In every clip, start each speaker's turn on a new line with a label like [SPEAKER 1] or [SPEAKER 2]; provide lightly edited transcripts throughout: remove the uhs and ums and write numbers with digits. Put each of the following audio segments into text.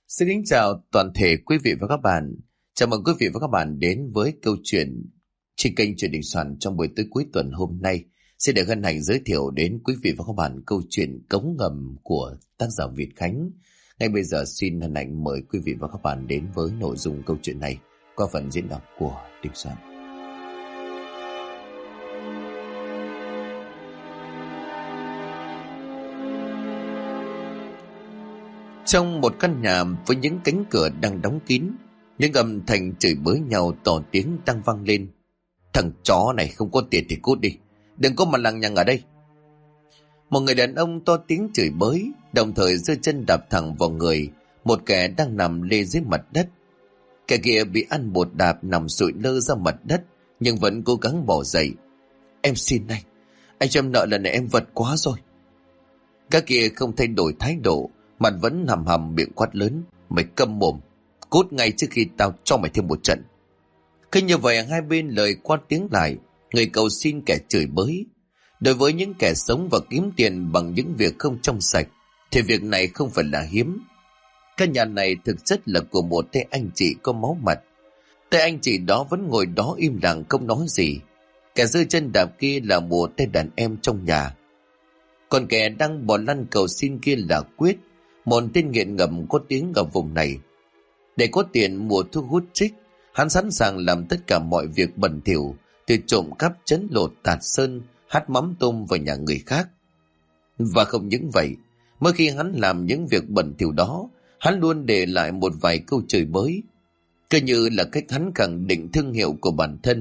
[SPEAKER 1] Xin kính chào toàn thể quý vị và các bạn. Chào mừng quý vị và các bạn đến với câu chuyện trên kênh Chuyện Đình Soạn trong buổi tối cuối tuần hôm nay. Xin được hân hạnh giới thiệu đến quý vị và các bạn câu chuyện Cống Ngầm của tác giả Việt Khánh. Ngay bây giờ xin hân hạnh mời quý vị và các bạn đến với nội dung câu chuyện này qua phần diễn đọc của Đình Soạn. Trong một căn nhà với những cánh cửa đang đóng kín, những âm thanh chửi bới nhau to tiếng đang vang lên. Thằng chó này không có tiền thì cút đi, đừng có mà lằng nhằng ở đây. Một người đàn ông to tiếng chửi bới, đồng thời giơ chân đạp thẳng vào người một kẻ đang nằm lê dưới mặt đất. Kẻ kia bị ăn bột đạp nằm sụi lơ ra mặt đất, nhưng vẫn cố gắng bò dậy. Em xin anh cho em nợ lần này em vật quá rồi. Các kia không thay đổi thái độ, mặt vẫn hầm hầm miệng quát lớn. Mày câm mồm, cút ngay trước khi tao cho mày thêm một trận. Khi như vậy hai bên lời quát tiếng lại, người cầu xin kẻ chửi bới. Đối với những kẻ sống và kiếm tiền bằng những việc không trong sạch thì việc này không phải là hiếm. Căn nhà này thực chất là của một tay anh chị có máu mặt. Tay anh chị đó vẫn ngồi đó im lặng không nói gì. Kẻ giơ chân đạp kia là một tay đàn em trong nhà. Còn kẻ đang bò lăn cầu xin kia là Quyết, một tên nghiện ngầm có tiếng ở vùng này. Để có tiền mua thuốc hút trích, hắn sẵn sàng làm tất cả mọi việc bẩn thỉu, từ trộm cắp, trấn lột, tạt sơn, hắt mắm tôm vào nhà người khác. Và không những vậy, mỗi khi hắn làm những việc bẩn thỉu đó, hắn luôn để lại một vài câu chửi bới, cứ như là cách hắn khẳng định thương hiệu của bản thân.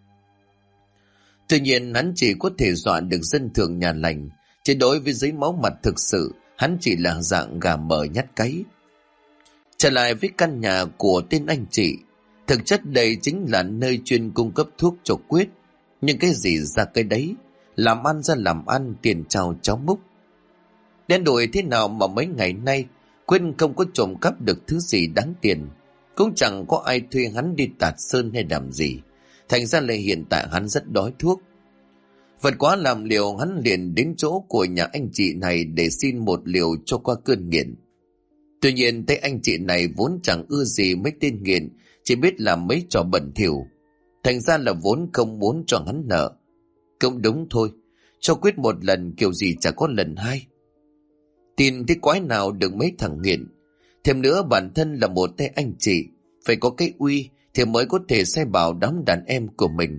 [SPEAKER 1] Tuy nhiên hắn chỉ có thể dọa được dân thường nhà lành, chứ đối với giấy máu mặt thực sự, hắn chỉ là dạng gà mờ nhát cáy. Trở lại với căn nhà của tên anh chị, thực chất đây chính là nơi chuyên cung cấp thuốc cho Quyết. Nhưng cái gì ra cái đấy, làm ăn ra làm ăn, tiền trao cháo múc. Đen đủi thế nào mà mấy ngày nay Quyết không có trộm cắp được thứ gì đáng tiền, cũng chẳng có ai thuê hắn đi tạt sơn hay làm gì. Thành ra là hiện tại hắn rất đói thuốc. Vật quá làm liều, hắn liền đến chỗ của nhà anh chị này để xin một liều cho qua cơn nghiện. Tuy nhiên thấy anh chị này vốn chẳng ưa gì mấy tên nghiện, chỉ biết làm mấy trò bẩn thỉu. Thành ra là vốn không muốn cho hắn nợ. Cũng đúng thôi, cho Quyết một lần kiểu gì chả có lần hai. Tin thế quái nào được mấy thằng nghiện. Thêm nữa bản thân là một tay anh chị, phải có cái uy thì mới có thể sai bảo đám đàn em của mình.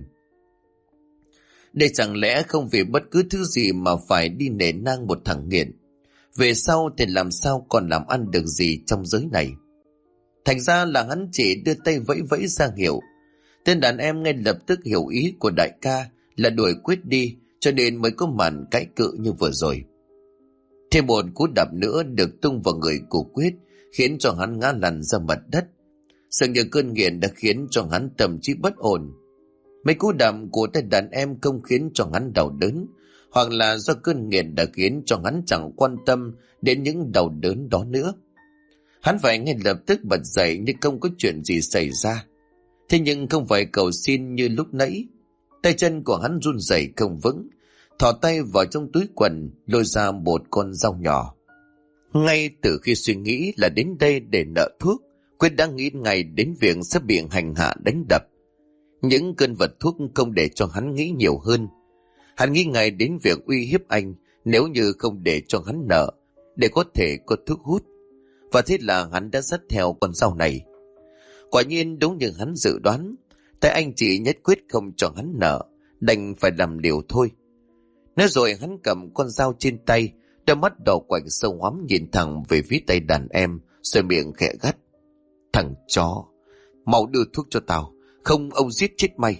[SPEAKER 1] Đây chẳng lẽ không vì bất cứ thứ gì mà phải đi nể nang một thằng nghiện. Về sau thì làm sao còn làm ăn được gì trong giới này. Thành ra là hắn chỉ đưa tay vẫy vẫy ra hiệu. Tên đàn em ngay lập tức hiểu ý của đại ca là đuổi Quyết đi, cho nên mới có màn cãi cự như vừa rồi. Thêm một cú đạp nữa được tung vào người của Quyết, khiến cho hắn ngã lăn ra mặt đất. Dường như cơn nghiện đã khiến cho hắn tâm trí bất ổn. Mấy cú đạp của tên đàn em không khiến cho hắn đau đớn, hoặc là do cơn nghiện đã khiến cho hắn chẳng quan tâm đến những đau đớn đó nữa. Hắn phải ngay lập tức bật dậy như không có chuyện gì xảy ra. Thế nhưng không phải cầu xin như lúc nãy. Tay chân của hắn run rẩy không vững, thò tay vào trong túi quần lôi ra một con dao nhỏ. Ngay từ khi suy nghĩ là đến đây để nợ thuốc, Quyết đã nghĩ ngay đến việc sẽ bị hành hạ đánh đập. Những cơn vật thuốc không để cho hắn nghĩ nhiều hơn. Hắn nghĩ ngay đến việc uy hiếp anh nếu như không để cho hắn nợ, để có thể có thuốc hút. Và thế là hắn đã dắt theo con dao này. Quả nhiên đúng như hắn dự đoán, tay anh chị nhất quyết không cho hắn nợ, đành phải làm liều thôi. Nói rồi hắn cầm con dao trên tay, đôi mắt đỏ quạnh sâu hoắm nhìn thẳng về phía tay đàn em, rồi miệng khẽ gắt. Thằng chó, mau đưa thuốc cho tao, không ông giết chết mày.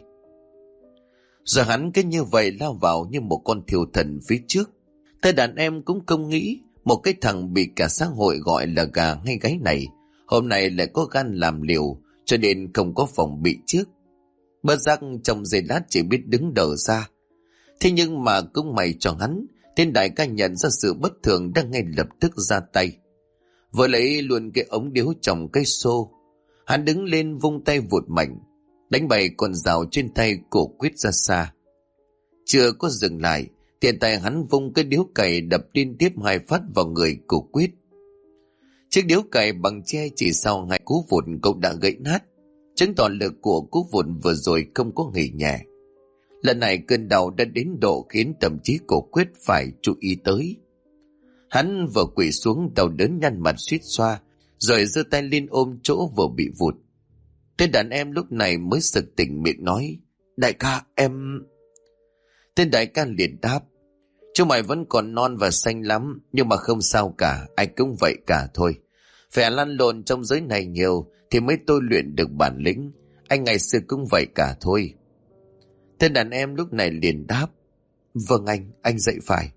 [SPEAKER 1] Giờ hắn cứ như vậy lao vào như một con thiêu thần phía trước. Tay đàn em cũng không nghĩ một cái thằng bị cả xã hội gọi là gà hay gáy này hôm nay lại có gan làm liều, cho nên không có phòng bị trước. Bất giác trong giây lát chỉ biết đứng đờ ra. Thế nhưng mà cũng may cho hắn, tên đại ca nhận ra sự bất thường đang ngay lập tức ra tay. Vừa lấy luôn cái ống điếu trong cây xô, hắn đứng lên vung tay vụt mạnh, đánh bay con dao trên tay của Quyết ra xa. Chưa có dừng lại, tiền tay hắn vung cái điếu cày đập liên tiếp 2 phát vào người của Quyết. Chiếc điếu cày bằng tre chỉ sau 2 cú vụt cũng đã gãy nát, chứng tỏ lực của cú vụt vừa rồi không có nghỉ nhẹ. Lần này cơn đau đã đến độ khiến tâm trí của Quyết phải chú ý tới. Hắn vừa quỳ xuống đau đớn nhăn mặt suýt xoa, rồi giơ tay lên ôm chỗ vừa bị vụt. Tên đàn em lúc này mới sực tỉnh miệng nói: "Đại ca, em..." Tên đại ca liền đáp: "Chúng mày vẫn còn non và xanh lắm, nhưng mà không sao cả, ai cũng vậy cả thôi. Phải lăn lộn trong giới này nhiều thì mới tôi luyện được bản lĩnh, anh ngày xưa cũng vậy cả thôi." Tên đàn em lúc này liền đáp: "Vâng anh dạy phải."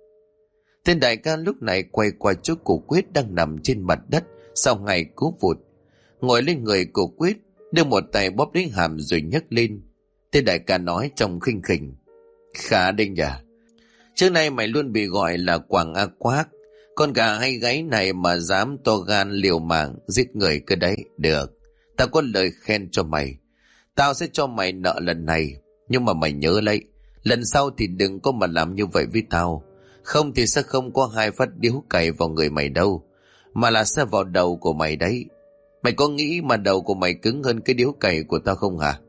[SPEAKER 1] Tên đại ca lúc này quay qua chỗ của Quyết đang nằm trên mặt đất sau 2 cú vụt, ngồi lên người của Quyết, đưa một tay bóp lấy hàm rồi nhấc lên. Tên đại ca nói trong khinh khỉnh: "Khá đinh nhỉ, trước nay mày luôn bị gọi là Quảng A Quác, con gà hay gáy này mà dám to gan liều mạng giết người cơ đấy. Được, tao có lời khen cho mày, tao sẽ cho mày nợ lần này, nhưng mà mày nhớ lấy, lần sau thì đừng có mà làm như vậy với tao, không thì sẽ không có 2 phát điếu cày vào người mày đâu, mà là sẽ vào đầu của mày đấy. Mày có nghĩ mà đầu của mày cứng hơn cái điếu cày của tao không hả?"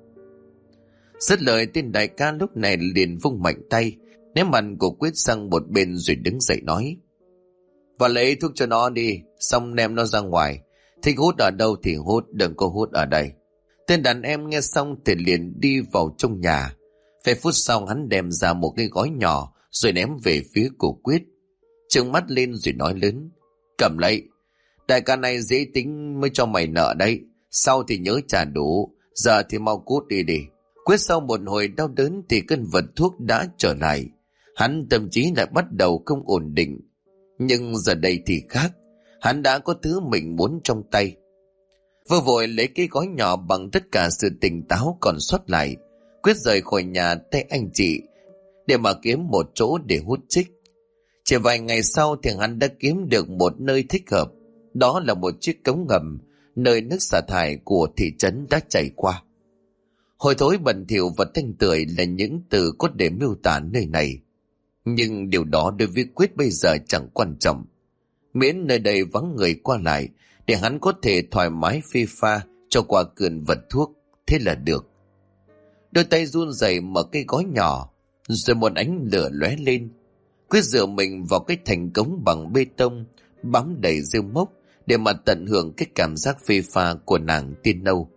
[SPEAKER 1] Dứt lời, tên đại ca lúc này liền vung mạnh tay, ném mặt của Quyết sang một bên rồi đứng dậy nói: "Và lấy thuốc cho nó đi, xong ném nó ra ngoài. Thích hút ở đâu thì hút, đừng có hút ở đây." Tên đàn em nghe xong thì liền đi vào trong nhà. Vài phút sau hắn đem ra một cái gói nhỏ rồi ném về phía của Quyết, trừng mắt lên rồi nói lớn: "Cầm lấy, đại ca này dễ tính mới cho mày nợ đấy, sau thì nhớ trả đủ, giờ thì mau cút đi đi." Quyết sau một hồi đau đớn thì cơn vật thuốc đã trở lại, hắn tâm trí lại bắt đầu không ổn định. Nhưng giờ đây thì khác, hắn đã có thứ mình muốn trong tay. Vừa vội lấy cái gói nhỏ bằng tất cả sự tỉnh táo còn sót lại, Quyết rời khỏi nhà tay anh chị để mà kiếm một chỗ để hút chích. Chỉ vài ngày sau thì hắn đã kiếm được một nơi thích hợp, đó là một chiếc cống ngầm nơi nước xả thải của thị trấn đã chảy qua. Hôi thối bẩn thỉu và tanh tưởi là những từ có để miêu tả nơi này, nhưng điều đó đối với Quyết bây giờ chẳng quan trọng, miễn nơi đây vắng người qua lại để hắn có thể thoải mái phê pha cho qua cơn vật thuốc, thế là được. Đôi tay run rẩy mở cái gói nhỏ, rồi một ánh lửa lóe lên. Quyết dựa mình vào cái thành cống bằng bê tông bám đầy rêu mốc để mà tận hưởng cái cảm giác phê pha của nàng tiên nâu.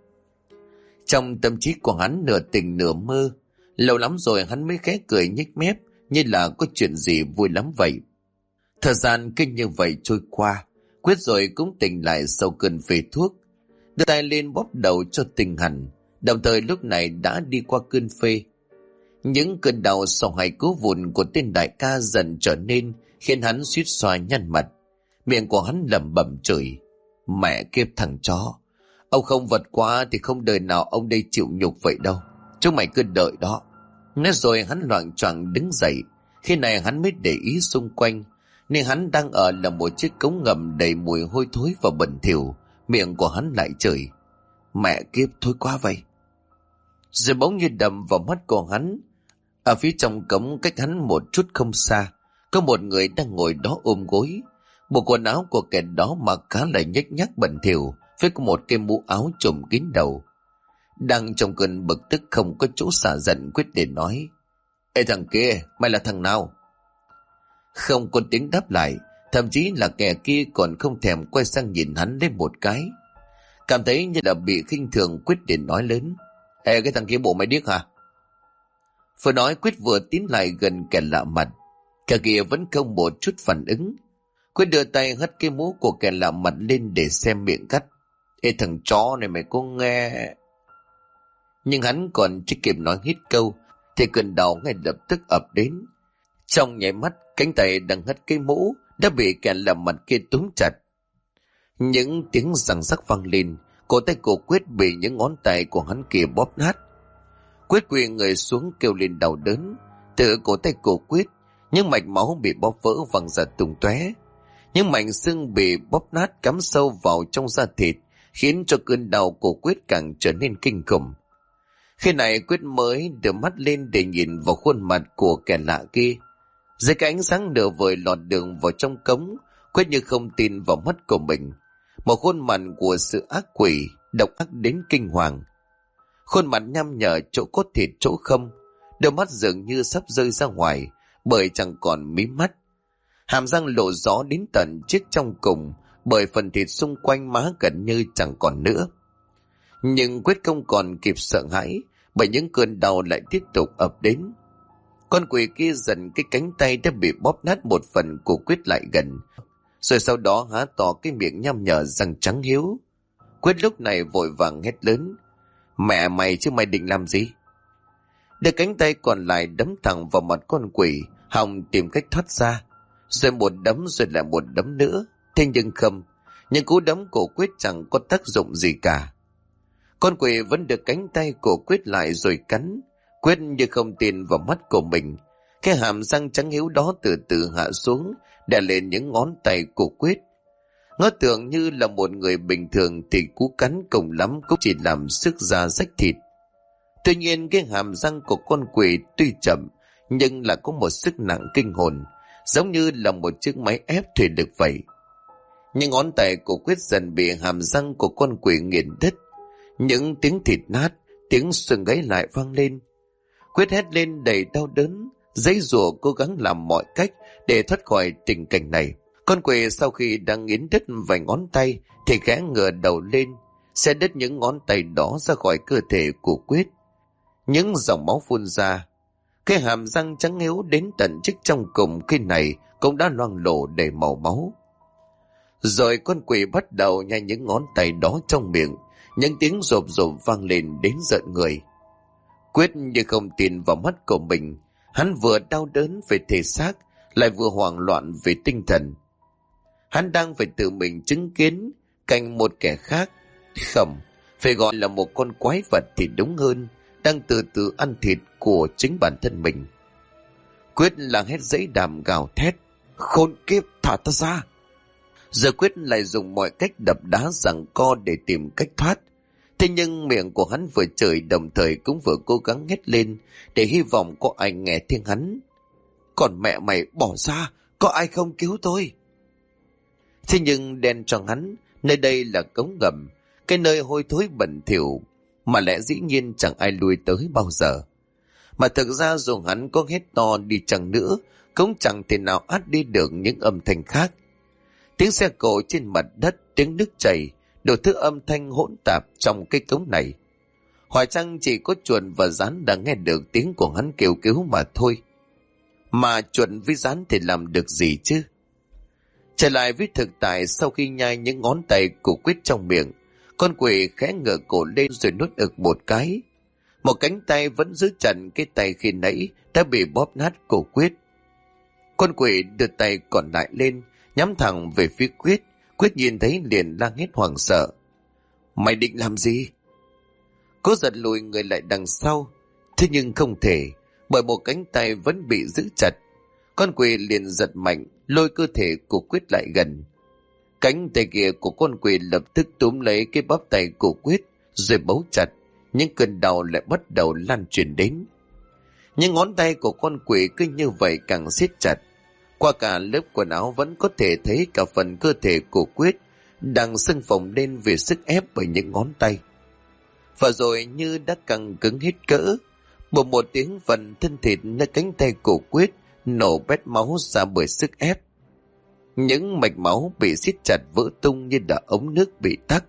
[SPEAKER 1] Trong tâm trí của hắn nửa tỉnh nửa mơ, lâu lắm rồi hắn mới khẽ cười nhếch mép như là có chuyện gì vui lắm vậy. Thời gian kinh như vậy trôi qua, Quyết rồi cũng tỉnh lại sau cơn phê thuốc, đưa tay lên bóp đầu cho tỉnh hẳn, đồng thời lúc này đã đi qua cơn phê. Những cơn đau sau 2 cú vụn của tên đại ca dần trở nên khiến hắn suýt xoa nhăn mặt, miệng của hắn lẩm bẩm chửi: "Mẹ kiếp thằng chó, ông không vật quá thì không đời nào ông đây chịu nhục vậy đâu, chúng mày cứ đợi đó." Nói rồi hắn loạng choạng đứng dậy. Khi này hắn mới để ý xung quanh, nên hắn đang ở là một chiếc cống ngầm đầy mùi hôi thối và bẩn thỉu. Miệng của hắn lại chửi: "Mẹ kiếp thôi quá vậy." Rồi bỗng như đầm vào mắt của hắn, ở phía trong cống cách hắn một chút không xa, có một người đang ngồi đó ôm gối. Bộ quần áo của kẻ đó mặc khá là nhếch nhác bẩn thỉu, với một cái mũ áo trùm kín đầu. Đang trong cơn bực tức không có chỗ xả giận, Quyết để nói: "Ê thằng kia, mày là thằng nào?" Không có tiếng đáp lại, thậm chí là kẻ kia còn không thèm quay sang nhìn hắn lên một cái. Cảm thấy như là bị khinh thường, Quyết để nói lớn: "Ê cái thằng kia, bộ mày điếc hả?" Vừa nói Quyết vừa tiến lại gần kẻ lạ mặt. Kẻ kia vẫn không một chút phản ứng. Quyết đưa tay hất cái mũ của kẻ lạ mặt lên để xem miệng cắt. "Ê thằng chó này, mày có nghe..." Nhưng hắn còn chưa kịp nói hết câu thì cơn đau ngay lập tức ập đến. Trong nháy mắt, cánh tay đang hất cái mũ đã bị kẻ lạ mặt kia túm chặt. Những tiếng răng rắc vang lên, cổ tay của Quyết bị những ngón tay của hắn kia bóp nát. Quyết quỳ người xuống kêu lên đau đớn. Từ cổ tay của Quyết, những mạch máu bị bóp vỡ văng ra tung tóe. Những mảnh xương bị bóp nát cắm sâu vào trong da thịt, khiến cho cơn đau của Quyết càng trở nên kinh khủng. Khi này Quyết mới đưa mắt lên để nhìn vào khuôn mặt của kẻ lạ kia. Dưới cái ánh sáng nửa vời lọt đường vào trong cống, Quyết như không tin vào mắt của mình. một khuôn mặt của sự ác quỷ, độc ác đến kinh hoàng. Khuôn mặt nham nhở chỗ cốt thịt chỗ không, đôi mắt dường như sắp rơi ra ngoài bởi chẳng còn mí mắt. Hàm răng lộ rõ đến tận chiếc trong cùng bởi phần thịt xung quanh má gần như chẳng còn nữa. Nhưng Quyết không còn kịp sợ hãi bởi những cơn đau lại tiếp tục ập đến. Con quỷ kia dần cái cánh tay đã bị bóp nát một phần của Quyết lại gần, rồi sau đó há to cái miệng nham nhở răng trắng hiếu. Quyết lúc này vội vàng hét lớn: "Mẹ mày chứ mày định làm gì?" Đưa cánh tay còn lại đấm thẳng vào mặt con quỷ, hòng tìm cách thoát ra. Rồi một đấm rồi lại một đấm nữa. Thế nhưng không, những cú đấm của Quyết chẳng có tác dụng gì cả. Con quỷ vẫn được cánh tay của Quyết lại rồi cắn. Quyết như không tin vào mắt của mình. Cái hàm răng trắng hiếu đó từ từ hạ xuống, đè lên những ngón tay của Quyết. Ngỡ tưởng như là một người bình thường thì cú cắn cùng lắm cũng chỉ làm sức da rách thịt. Tuy nhiên cái hàm răng của con quỷ tuy chậm nhưng là có một sức nặng kinh hồn, giống như là một chiếc máy ép thủy lực vậy. Những ngón tay của Quyết dần bị hàm răng của con quỷ nghiền đứt. Những tiếng thịt nát, tiếng xương gãy lại vang lên. Quyết hét lên đầy đau đớn, giãy giụa cố gắng làm mọi cách để thoát khỏi tình cảnh này. Con quỷ sau khi đang nghiến đứt vài ngón tay thì khẽ ngửa đầu lên, sẽ đứt những ngón tay đó ra khỏi cơ thể của Quyết. Những dòng máu phun ra. Cái hàm răng trắng hiếu đến tận chiếc trong cùng khi này cũng đã loang lổ đầy màu máu. Rồi con quỷ bắt đầu nhai những ngón tay đó trong miệng. Những tiếng rộp rộp vang lên đến giận người. Quyết như không tin vào mắt của mình. Hắn vừa đau đớn về thể xác, lại vừa hoảng loạn về tinh thần. Hắn đang phải tự mình chứng kiến cảnh một kẻ khác, không, phải gọi là một con quái vật thì đúng hơn, đang từ từ ăn thịt của chính bản thân mình. Quyết là hét dãy đàm gào thét: "Khốn kiếp, thả ta ra!" Giờ Quyết lại dùng mọi cách đập đá giằng co để tìm cách thoát. Thế nhưng miệng của hắn vừa chửi đồng thời cũng vừa cố gắng hét lên để hy vọng có ai nghe tiếng hắn. "Còn mẹ mày bỏ ra, có ai không cứu tôi?" Thế nhưng đen cho hắn, nơi đây là cống ngầm, cái nơi hôi thối bẩn thỉu mà lẽ dĩ nhiên chẳng ai lui tới bao giờ. Mà thực ra dù hắn có hét to đi chăng nữa cũng chẳng thể nào át đi được những âm thanh khác. Tiếng xe cộ trên mặt đất, tiếng nước chảy, đủ thứ âm thanh hỗn tạp trong cái cống này. Hỏi chăng chỉ có chuột và rắn đang nghe được tiếng của hắn kêu cứu mà thôi. Mà chuột với rắn thì làm được gì chứ? Trở lại với thực tại, sau khi nhai những ngón tay của Quyết trong miệng, con quỷ khẽ ngửa cổ lên rồi nuốt ực một cái. Một cánh tay vẫn giữ chặt cái tay khi nãy đã bị bóp nát của Quyết. Con quỷ đưa tay còn lại lên, nhắm thẳng về phía Quyết. Quyết nhìn thấy liền la hét hoảng sợ: "Mày định làm gì?" Cố giật lùi người lại đằng sau, thế nhưng không thể, bởi một cánh tay vẫn bị giữ chặt. Con quỷ liền giật mạnh, lôi cơ thể của Quyết lại gần. Cánh tay kia của con quỷ lập tức túm lấy cái bắp tay của Quyết rồi bấu chặt. Những cơn đau lại bắt đầu lan truyền đến. Những ngón tay của con quỷ cứ như vậy càng siết chặt. Qua cả lớp quần áo vẫn có thể thấy cả phần cơ thể của Quyết đang sưng phồng lên vì sức ép bởi những ngón tay. Và rồi như đã căng cứng hết cỡ, bỗng một tiếng phần thân thịt nơi cánh tay của Quyết nổ bét máu ra bởi sức ép. Những mạch máu bị siết chặt vỡ tung như là ống nước bị tắc.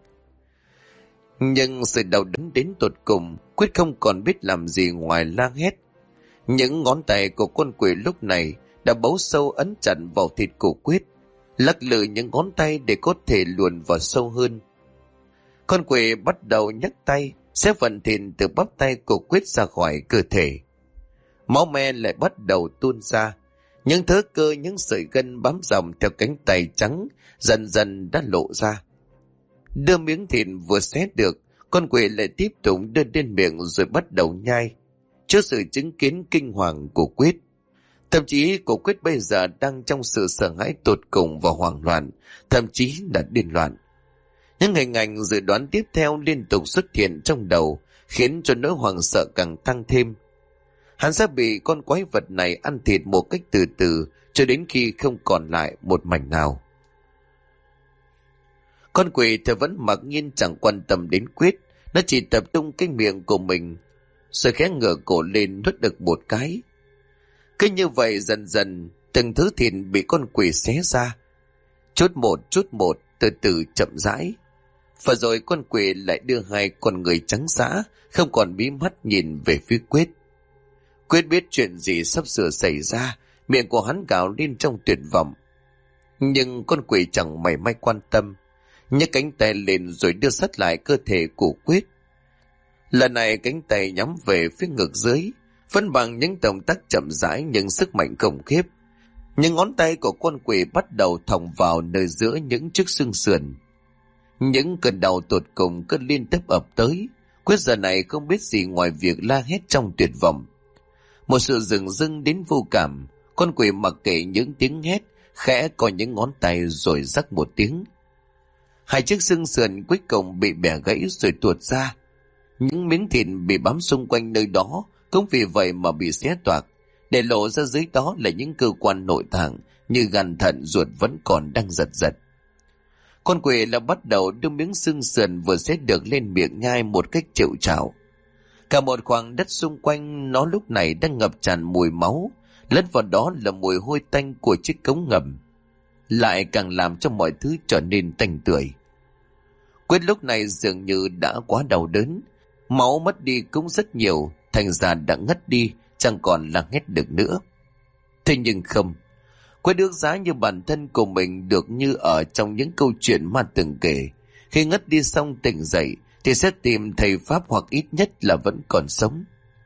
[SPEAKER 1] Nhưng sự đau đớn đến tột cùng, Quyết không còn biết làm gì ngoài la hét. Những ngón tay của con quỷ lúc này đã bấu sâu ấn chặt vào thịt của Quyết, lắc lư những ngón tay để có thể luồn vào sâu hơn. Con quỷ bắt đầu nhấc tay, xé phần thịt từ bắp tay của Quyết ra khỏi cơ thể. Máu me lại bắt đầu tuôn ra. Những thớ cơ, những sợi gân bám dòng theo cánh tay trắng dần dần đã lộ ra. Đưa miếng thịt vừa xé được, con quỷ lại tiếp tục đưa lên miệng rồi bắt đầu nhai. Trước sự chứng kiến kinh hoàng của Quyết, thậm chí của Quyết bây giờ đang trong sự sợ hãi tột cùng và hoảng loạn, thậm chí là điên loạn. Những hình ảnh dự đoán tiếp theo liên tục xuất hiện trong đầu, khiến cho nỗi hoảng sợ càng tăng thêm. Hắn sẽ bị con quái vật này ăn thịt một cách từ từ cho đến khi không còn lại một mảnh nào. Con quỷ thì vẫn mặc nhiên chẳng quan tâm đến Quyết. Nó chỉ tập trung cái miệng của mình, rồi khẽ ngửa cổ lên nuốt được một cái. Cứ như vậy dần dần từng thứ thịt bị con quỷ xé ra, chút một, từ từ chậm rãi. Và rồi con quỷ lại đưa hai con người trắng dã, không còn bí mắt nhìn về phía Quyết. Quyết biết chuyện gì sắp sửa xảy ra, miệng của hắn gào lên trong tuyệt vọng. Nhưng con quỷ chẳng mảy may quan tâm, nhấc cánh tay lên rồi đưa sát lại cơ thể của Quyết. Lần này cánh tay nhắm về phía ngực dưới, vẫn bằng những động tác chậm rãi nhưng sức mạnh khủng khiếp. Những ngón tay của con quỷ bắt đầu thòng vào nơi giữa những chiếc xương sườn. Những cơn đau tột cùng cứ liên tiếp ập tới. Quyết giờ này không biết gì ngoài việc la hét trong tuyệt vọng. Một sự dửng dưng đến vô cảm. Con quỷ mặc kệ những tiếng hét, khẽ co những ngón tay rồi rắc một tiếng. Hai chiếc xương sườn cuối cùng bị bẻ gãy rồi tuột ra. Những miếng thịt bị bám xung quanh nơi đó cũng vì vậy mà bị xé toạc, để lộ ra dưới đó là những cơ quan nội tạng như gan, thận, ruột vẫn còn đang giật giật. Con quỷ là bắt đầu đưa miếng xương sườn vừa xé được lên miệng nhai một cách chịu chảo. Cả một khoảng đất xung quanh nó lúc này đang ngập tràn mùi máu, lẫn vào đó là mùi hôi tanh của chiếc cống ngầm, lại càng làm cho mọi thứ trở nên tanh tưởi. Quyết lúc này dường như đã quá đau đớn, máu mất đi cũng rất nhiều, thành ra đã ngất đi, chẳng còn là hét được nữa. Thế nhưng không, Quyết ước giá như bản thân của mình được như ở trong những câu chuyện ma từng kể. Khi ngất đi xong tỉnh dậy thì sẽ tìm thầy pháp hoặc ít nhất là vẫn còn sống.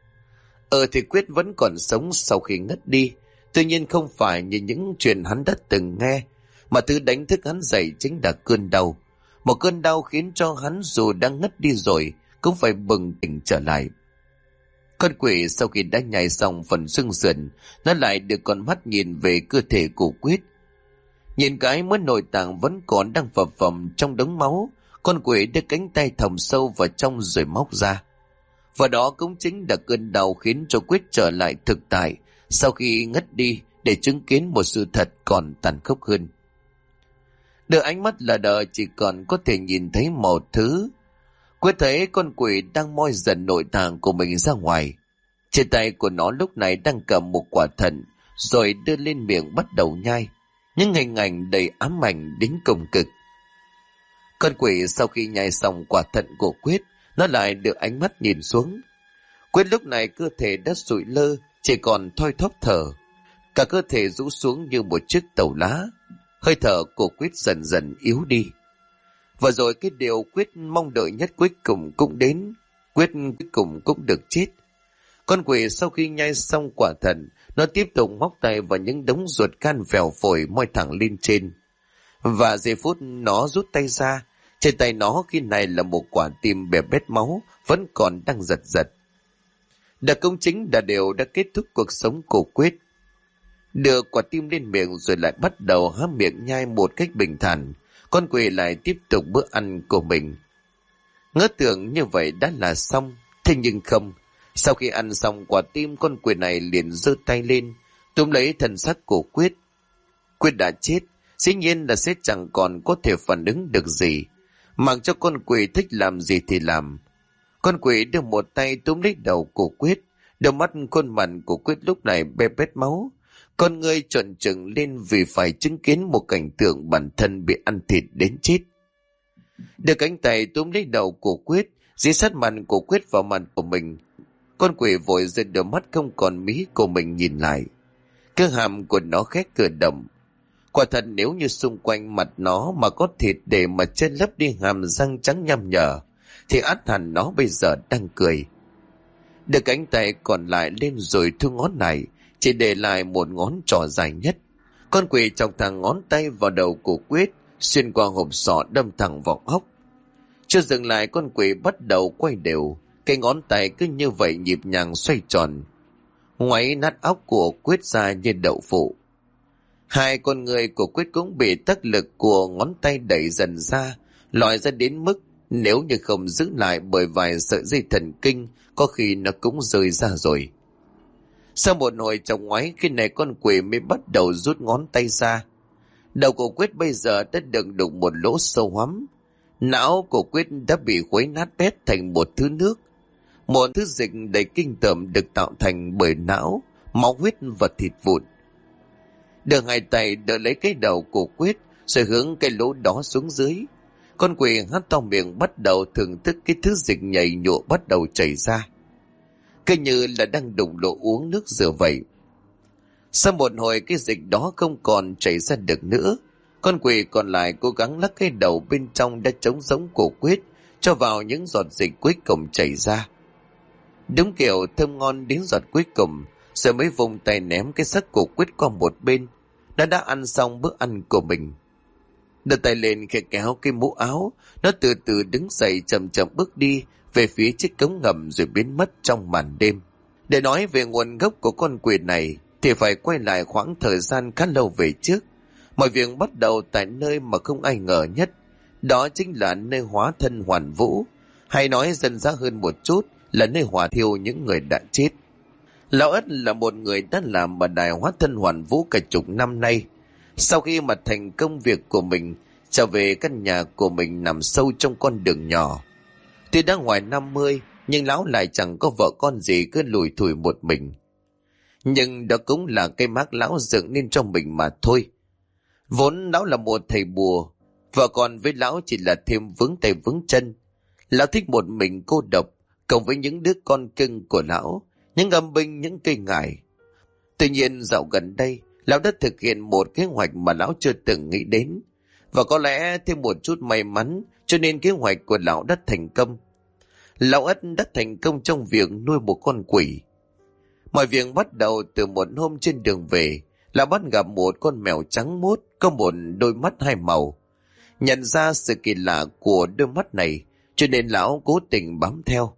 [SPEAKER 1] Thì Quyết vẫn còn sống sau khi ngất đi. Tuy nhiên không phải như những chuyện hắn đã từng nghe, mà thứ đánh thức hắn dậy chính là cơn đau. Một cơn đau khiến cho hắn dù đang ngất đi rồi cũng phải bừng tỉnh trở lại. Con quỷ sau khi đã nhai xong phần xương sườn, nó lại được con mắt nhìn về cơ thể của Quyết. Nhìn cái mớ nội tạng vẫn còn đang phập phồng trong đống máu, con quỷ đưa cánh tay thòng sâu vào trong rồi móc ra. Và đó cũng chính là cơn đau khiến cho Quyết trở lại thực tại sau khi ngất đi, để chứng kiến một sự thật còn tàn khốc hơn. Đưa ánh mắt lờ đờ chỉ còn có thể nhìn thấy một thứ. Quyết thấy con quỷ đang moi dần nội tạng của mình ra ngoài. Trên tay của nó lúc này đang cầm một quả thận, rồi đưa lên miệng bắt đầu nhai. Những hình ảnh đầy ám ảnh đến cùng cực. Con quỷ sau khi nhai xong quả thận của Quyết, nó lại được ánh mắt nhìn xuống. Quyết lúc này cơ thể đã sụi lơ, chỉ còn thoi thóp thở. Cả cơ thể rũ xuống như một chiếc tàu lá. Hơi thở của Quyết dần dần yếu đi. Và rồi cái điều Quyết mong đợi nhất cuối cùng cũng đến. Quyết cuối cùng cũng được chết. Con quỷ sau khi nhai xong quả thận, nó tiếp tục móc tay vào những đống ruột gan vèo phổi moi thẳng lên trên. Và giây phút nó rút tay ra, trên tay nó khi này là một quả tim bè bét máu, vẫn còn đang giật giật. Đặc công chính đã đều đã kết thúc cuộc sống của Quyết. Đưa quả tim lên miệng rồi lại bắt đầu há miệng nhai một cách bình thản. Con quỷ lại tiếp tục bữa ăn của mình. Ngỡ tưởng như vậy đã là xong, thế nhưng không. Sau khi ăn xong quả tim, con quỷ này liền giơ tay lên, túm lấy thân xác của Quyết. Quyết đã chết, dĩ nhiên là sẽ chẳng còn có thể phản ứng được gì. Mặc cho con quỷ thích làm gì thì làm. Con quỷ đưa một tay túm lấy đầu của Quyết, đôi mắt khuôn mặt của Quyết lúc này bê bết máu. Con người trợn trừng lên vì phải chứng kiến một cảnh tượng bản thân bị ăn thịt đến chết. Đưa cánh tay túm lấy đầu của Quyết, dí sát mặt của Quyết vào mặt của mình. Con quỷ vội giật đôi mắt không còn mí của mình nhìn lại. Cái hàm của nó khét cử động. Quả thật nếu như xung quanh mặt nó mà có thịt để mà che lấp đi hàm răng trắng nhăm nhở, thì ắt hẳn nó bây giờ đang cười. Đưa cánh tay còn lại lên rồi thu ngón này, chỉ để lại một ngón trỏ dài nhất. Con quỷ chọc thẳng ngón tay vào đầu của Quyết, xuyên qua hộp sọ đâm thẳng vào óc. Chưa dừng lại, con quỷ bắt đầu quay đều, cái ngón tay cứ như vậy nhịp nhàng xoay tròn, ngoáy nát óc của Quyết ra như đậu phụ. Hai con người của Quyết cũng bị tác lực của ngón tay đẩy dần ra, lòi ra đến mức nếu như không giữ lại bởi vài sợi dây thần kinh, có khi nó cũng rơi ra rồi. Sau một hồi chọc ngoáy, khi này con quỷ mới bắt đầu rút ngón tay ra. Đầu của Quyết bây giờ đã đựng đục một lỗ sâu hoắm, Não của Quyết đã bị khuấy nát bét thành một thứ nước, một thứ dịch đầy kinh tởm được tạo thành bởi não, máu huyết và thịt vụn. Đường hai tay đỡ lấy cái đầu của Quyết rồi hướng cái lỗ đó xuống dưới. Con quỷ há to miệng bắt đầu thưởng thức cái thứ dịch nhầy nhụa bắt đầu chảy ra, cứ như là đang đụng lộ uống nước rửa vậy. Sau một hồi cái dịch đó không còn chảy ra được nữa. Con quỷ còn lại cố gắng lắc cái đầu bên trong đã trống rỗng của Quyết cho vào những giọt dịch cuối cùng chảy ra. Đúng kiểu thơm ngon đến giọt cuối cùng, rồi mới vùng tay ném cái xác của Quyết qua một bên. Nó đã ăn xong bữa ăn của mình. Đưa tay lên khẽ kéo cái mũ áo, nó từ từ đứng dậy chậm chậm bước đi về phía chiếc cống ngầm rồi biến mất trong màn đêm. Để nói về nguồn gốc của con quỷ này thì phải quay lại khoảng thời gian khá lâu về trước. Mọi việc bắt đầu tại nơi mà không ai ngờ nhất, đó chính là nơi hóa thân Hoàn Vũ, hay nói dân dã hơn một chút là nơi hỏa thiêu những người đã chết. Lão Ất là một người đã làm ở đài hóa thân Hoàn Vũ cả chục năm nay. Sau khi mà thành công việc của mình, trở về căn nhà của mình nằm sâu trong con đường nhỏ. Tuy đã ngoài 50, nhưng lão lại chẳng có vợ con gì, cứ lủi thủi một mình. Nhưng đó cũng là cái mác lão dựng nên cho mình mà thôi. Vốn lão là một thầy bùa, vợ con với lão chỉ là thêm vướng tay vướng chân. Lão thích một mình cô độc, cộng với những đứa con cưng của lão, những âm binh, những cây ngải. Tuy nhiên dạo gần đây, lão đã thực hiện một kế hoạch mà lão chưa từng nghĩ đến. Và có lẽ thêm một chút may mắn, cho nên kế hoạch của lão đã thành công. Lão Ất đã thành công trong việc nuôi một con quỷ. Mọi việc bắt đầu từ một hôm trên đường về, lão bắt gặp một con mèo trắng muốt có một đôi mắt hai màu. Nhận ra sự kỳ lạ của đôi mắt này, cho nên lão cố tình bám theo.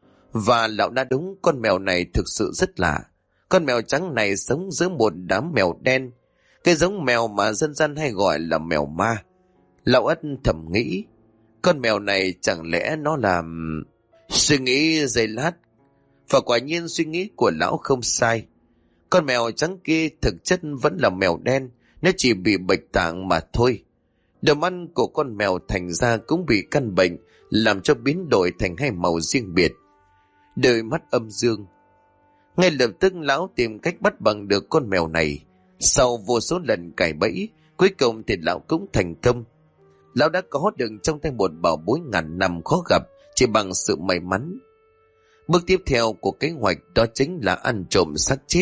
[SPEAKER 1] Và lão đã đúng, con mèo này thực sự rất lạ. Con mèo trắng này sống giữa một đám mèo đen, cái giống mèo mà dân gian hay gọi là mèo ma. Lão Ất thầm nghĩ, con mèo này chẳng lẽ nó là... Suy nghĩ giây lát, và quả nhiên suy nghĩ của lão không sai. Con mèo trắng kia thực chất vẫn là mèo đen, nó chỉ bị bệnh tạng mà thôi. Đôi mắt của con mèo thành ra cũng bị căn bệnh, làm cho biến đổi thành hai màu riêng biệt. Đôi mắt âm dương. Ngay lập tức lão tìm cách bắt bằng được con mèo này. Sau vô số lần cài bẫy, cuối cùng thì lão cũng thành công. Lão đã có được trong tay một bảo bối ngàn năm khó gặp chỉ bằng sự may mắn. Bước tiếp theo của kế hoạch đó chính là ăn trộm xác chết.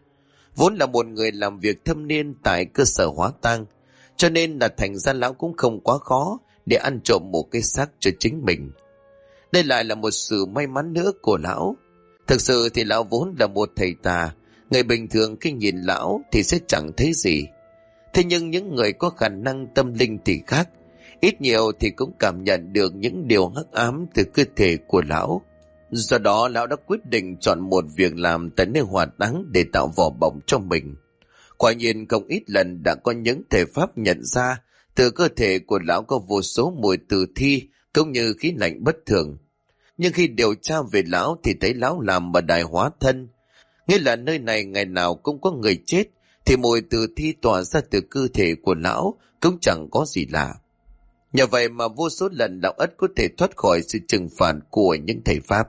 [SPEAKER 1] Vốn là một người làm việc thâm niên tại cơ sở hóa tang, cho nên là thành ra lão cũng không quá khó để ăn trộm một cái xác cho chính mình. Đây lại là một sự may mắn nữa của lão. Thực sự thì lão vốn là một thầy tà, người bình thường khi nhìn lão thì sẽ chẳng thấy gì. Thế nhưng những người có khả năng tâm linh thì khác, ít nhiều thì cũng cảm nhận được những điều hắc ám từ cơ thể của lão. Do đó lão đã quyết định chọn một việc làm tại nơi hỏa táng để tạo vỏ bọc cho mình. Quả nhiên không ít lần đã có những thể pháp nhận ra từ cơ thể của lão có vô số mùi tử thi cũng như khí lạnh bất thường. Nhưng khi điều tra về lão thì thấy lão làm ở đài hóa thân, nghĩa là nơi này ngày nào cũng có người chết, thì mùi tử thi tỏa ra từ cơ thể của lão cũng chẳng có gì lạ. Nhờ vậy mà vô số lần lão Ất có thể thoát khỏi sự trừng phạt của những thầy pháp.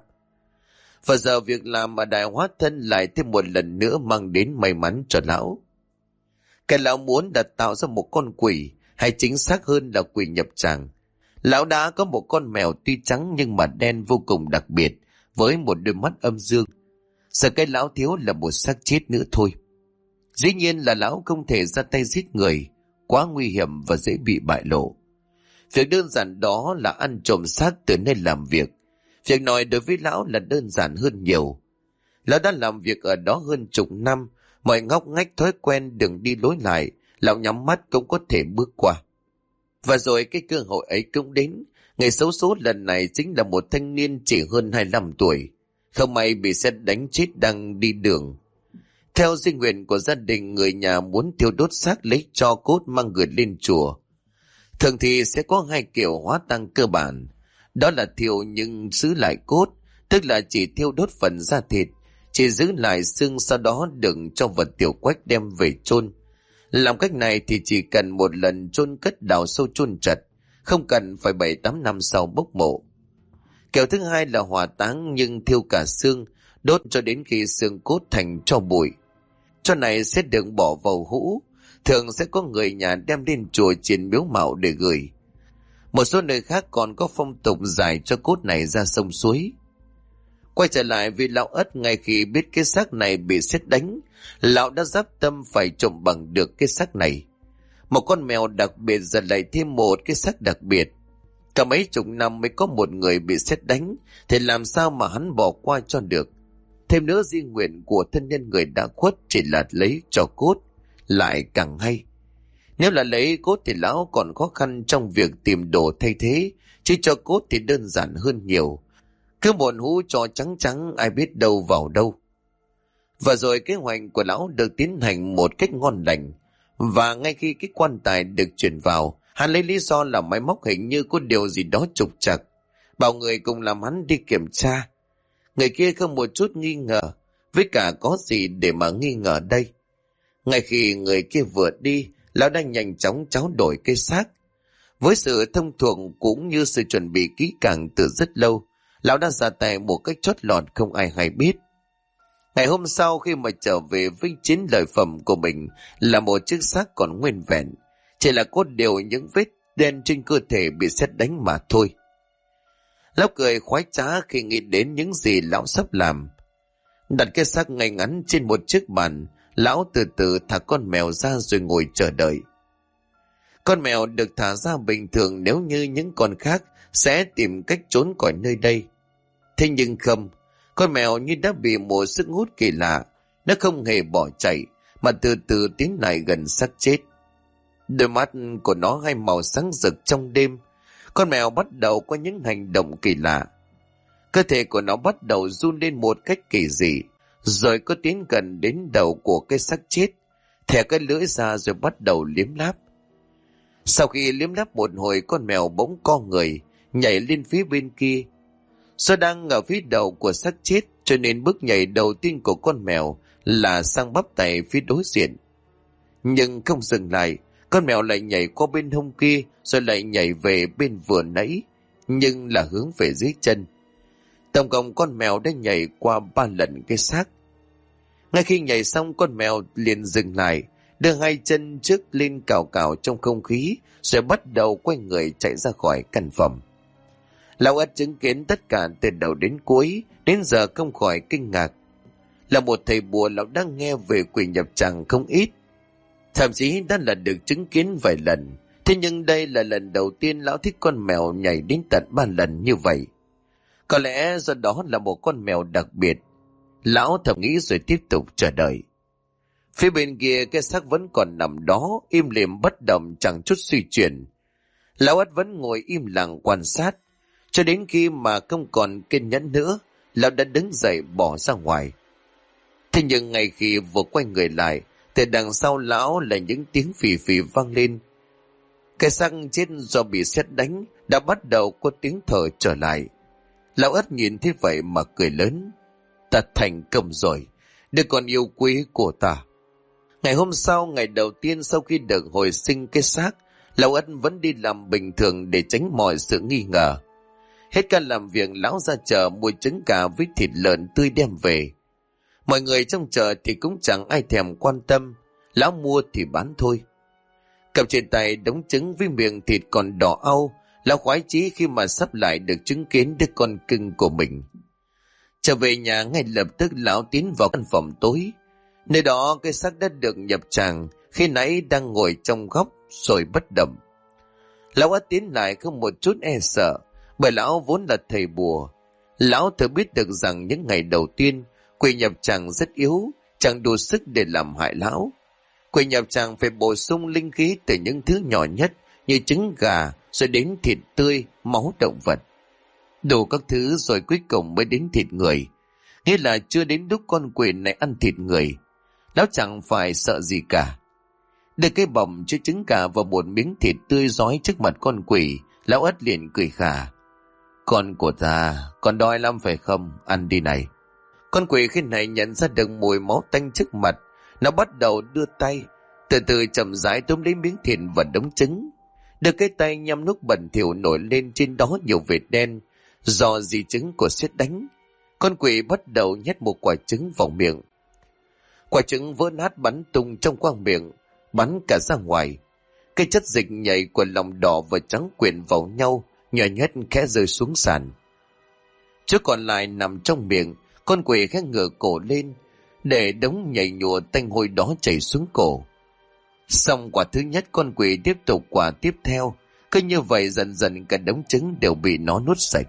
[SPEAKER 1] Và giờ việc làm ở đài hóa thân lại thêm một lần nữa mang đến may mắn cho lão. Cái lão muốn đã tạo ra một con quỷ, hay chính xác hơn là quỷ nhập tràng. Lão đã có một con mèo tuy trắng nhưng mà đen vô cùng đặc biệt, với một đôi mắt âm dương. Giờ cái lão thiếu là một xác chết nữa thôi. Dĩ nhiên là lão không thể ra tay giết người, quá nguy hiểm và dễ bị bại lộ. Việc đơn giản đó là ăn trộm xác từ nơi làm việc. Việc này đối với lão là đơn giản hơn nhiều. Lão đã làm việc ở đó hơn chục năm, mọi ngóc ngách thói quen đường đi lối lại, lão nhắm mắt cũng có thể bước qua. Và rồi cái cơ hội ấy cũng đến. Ngày xấu số lần này chính là một thanh niên chỉ hơn 25 tuổi. Không may bị sét đánh chết đang đi đường. Theo di nguyện của gia đình, người nhà muốn thiêu đốt xác lấy tro cốt mang gửi lên chùa. Thường thì sẽ có hai kiểu hóa tang cơ bản. Đó là thiêu nhưng giữ lại cốt, tức là chỉ thiêu đốt phần da thịt, chỉ giữ lại xương, sau đó đừng cho vật tiểu quách đem về chôn. Làm cách này thì chỉ cần một lần chôn cất đào sâu chôn chặt, không cần phải 7-8 năm sau bốc mộ. Kiểu thứ hai là hỏa táng nhưng thiêu cả xương, đốt cho đến khi xương cốt thành tro bụi. Tro này sẽ được bỏ vào hũ, thường sẽ có người nhà đem lên chùa chiền miếu mạo để gửi. Một số nơi khác còn có phong tục giải cho cốt này ra sông suối. Quay trở lại vì lão Ất, ngay khi biết cái xác này bị sét đánh, lão đã dắp tâm phải trộm bằng được cái xác này. Một con mèo đặc biệt giờ lại thêm một cái xác đặc biệt. Cả mấy chục năm mới có một người bị sét đánh, thì làm sao mà hắn bỏ qua cho được. Thêm nữa, di nguyện của thân nhân người đã khuất chỉ là lấy cho cốt, lại càng hay. Nếu là lấy cốt thì lão còn khó khăn trong việc tìm đồ thay thế, chứ cho cốt thì đơn giản hơn nhiều. Cứ một hũ cho trắng trắng, ai biết đâu vào đâu. Và rồi kế hoạch của lão được tiến hành một cách ngon lành. Và ngay khi cái quan tài được chuyển vào, hắn lấy lý do là máy móc hình như có điều gì đó trục trặc, bảo người cùng làm hắn đi kiểm tra. Người kia không một chút nghi ngờ, với cả có gì để mà nghi ngờ đây. Ngay khi người kia vừa đi, lão đang nhanh chóng tráo đổi cây xác. Với sự thông thuộc cũng như sự chuẩn bị kỹ càng từ rất lâu, lão đã ra tay một cách chót lọt không ai hay biết. Ngày hôm sau, khi mà trở về với chiến lợi phẩm của mình là một chiếc xác còn nguyên vẹn, chỉ là có điều những vết đen trên cơ thể bị sét đánh mà thôi. Lão cười khoái trá khi nghĩ đến những gì lão sắp làm. Đặt cái xác ngay ngắn trên một chiếc bàn, lão từ từ thả con mèo ra rồi ngồi chờ đợi. Con mèo được thả ra bình thường nếu như những con khác sẽ tìm cách trốn khỏi nơi đây. Thế nhưng không, con mèo như đã bị một sức hút kỳ lạ, nó không hề bỏ chạy mà từ từ tiến lại gần xác chết. Đôi mắt của nó hai màu sáng rực trong đêm. Con mèo bắt đầu có những hành động kỳ lạ. Cơ thể của nó bắt đầu run lên một cách kỳ dị, rồi có tiến gần đến đầu của cái xác chết, thè cái lưỡi ra rồi bắt đầu liếm láp. Sau khi liếm láp một hồi, con mèo bỗng co người, nhảy lên phía bên kia. Do đang ở phía đầu của xác chết, cho nên bước nhảy đầu tiên của con mèo là sang bắp tay phía đối diện. Nhưng không dừng lại, con mèo lại nhảy qua bên hông kia, rồi lại nhảy về bên vừa nãy, nhưng là hướng về dưới chân. Tổng cộng con mèo đã nhảy qua 3 lần cái xác. Ngay khi nhảy xong, con mèo liền dừng lại, đưa hai chân trước lên cào cào trong không khí, rồi bắt đầu quay người chạy ra khỏi căn phòng. Lão Ất chứng kiến tất cả từ đầu đến cuối, đến giờ không khỏi kinh ngạc. Là một thầy bùa, lão đang nghe về quỷ nhập tràng không ít, thậm chí đã là được chứng kiến vài lần. Thế nhưng đây là lần đầu tiên lão thích con mèo nhảy đến tận 3 lần như vậy. Có lẽ do đó là một con mèo đặc biệt. Lão thầm nghĩ rồi tiếp tục chờ đợi. Phía bên kia, cái xác vẫn còn nằm đó, im lìm bất động, chẳng chút suy chuyển. Lão Ất vẫn ngồi im lặng quan sát, cho đến khi mà không còn kiên nhẫn nữa, lão đã đứng dậy bỏ ra ngoài. Thế nhưng ngay khi vừa quay người lại, từ đằng sau lão là những tiếng phì phì vang lên. Cái xác chết do bị sét đánh đã bắt đầu có tiếng thở trở lại. Lão Ất nhìn thấy vậy mà cười lớn. Ta thành công rồi, đứa con yêu quý của ta. Ngày hôm sau, ngày đầu tiên sau khi được hồi sinh cái xác, lão Ất vẫn đi làm bình thường để tránh mọi sự nghi ngờ. Hết ca làm việc, lão ra chợ mua trứng gà với thịt lợn tươi đem về. Mọi người trong chợ thì cũng chẳng ai thèm quan tâm, lão mua thì bán thôi. Cầm trên tay đống trứng với miệng thịt còn đỏ au, lão khoái chí khi mà sắp lại được chứng kiến đứa con cưng của mình. Trở về nhà, ngay lập tức lão tiến vào căn phòng tối. Nơi đó cái xác đã được nhập tràng, khi nãy đang ngồi trong góc rồi bất động. Lão Ất tiến lại không một chút e sợ, bởi lão vốn là thầy bùa. Lão thừa biết được rằng những ngày đầu tiên quỷ nhập tràng rất yếu, chẳng đủ sức để làm hại lão. Quỷ nhập tràng phải bổ sung linh khí từ những thứ nhỏ nhất như trứng gà, rồi đến thịt tươi, máu động vật, đủ các thứ, rồi cuối cùng mới đến thịt người. Nghĩa là chưa đến lúc con quỷ này ăn thịt người, lão chẳng phải sợ gì cả. Đưa cái bọng chứa trứng gà và một miếng thịt tươi rói trước mặt con quỷ, lão Ất liền cười khà. Con của ta, con đói lắm phải không? Ăn đi này. Con quỷ khi này nhận ra được mùi máu tanh trước mặt, nó bắt đầu đưa tay, từ từ chậm rãi túm lấy miếng thịt và đống trứng. Được cái tay nhăm núc bẩn thỉu nổi lên, trên đó nhiều vệt đen do di chứng của sét đánh. Con quỷ bắt đầu nhét một quả trứng vào miệng. Quả trứng vỡ nát bắn tung trong khoang miệng, bắn cả ra ngoài. Cái chất dịch nhảy của lòng đỏ và trắng quyện vào nhau, nhỏ nhất khẽ rơi xuống sàn. Chỗ còn lại nằm trong miệng, con quỷ khẽ ngửa cổ lên, để đống nhảy nhụa tanh hôi đó chảy xuống cổ. Xong quả thứ nhất, con quỷ tiếp tục quả tiếp theo, cứ như vậy dần dần cả đống trứng đều bị nó nuốt sạch.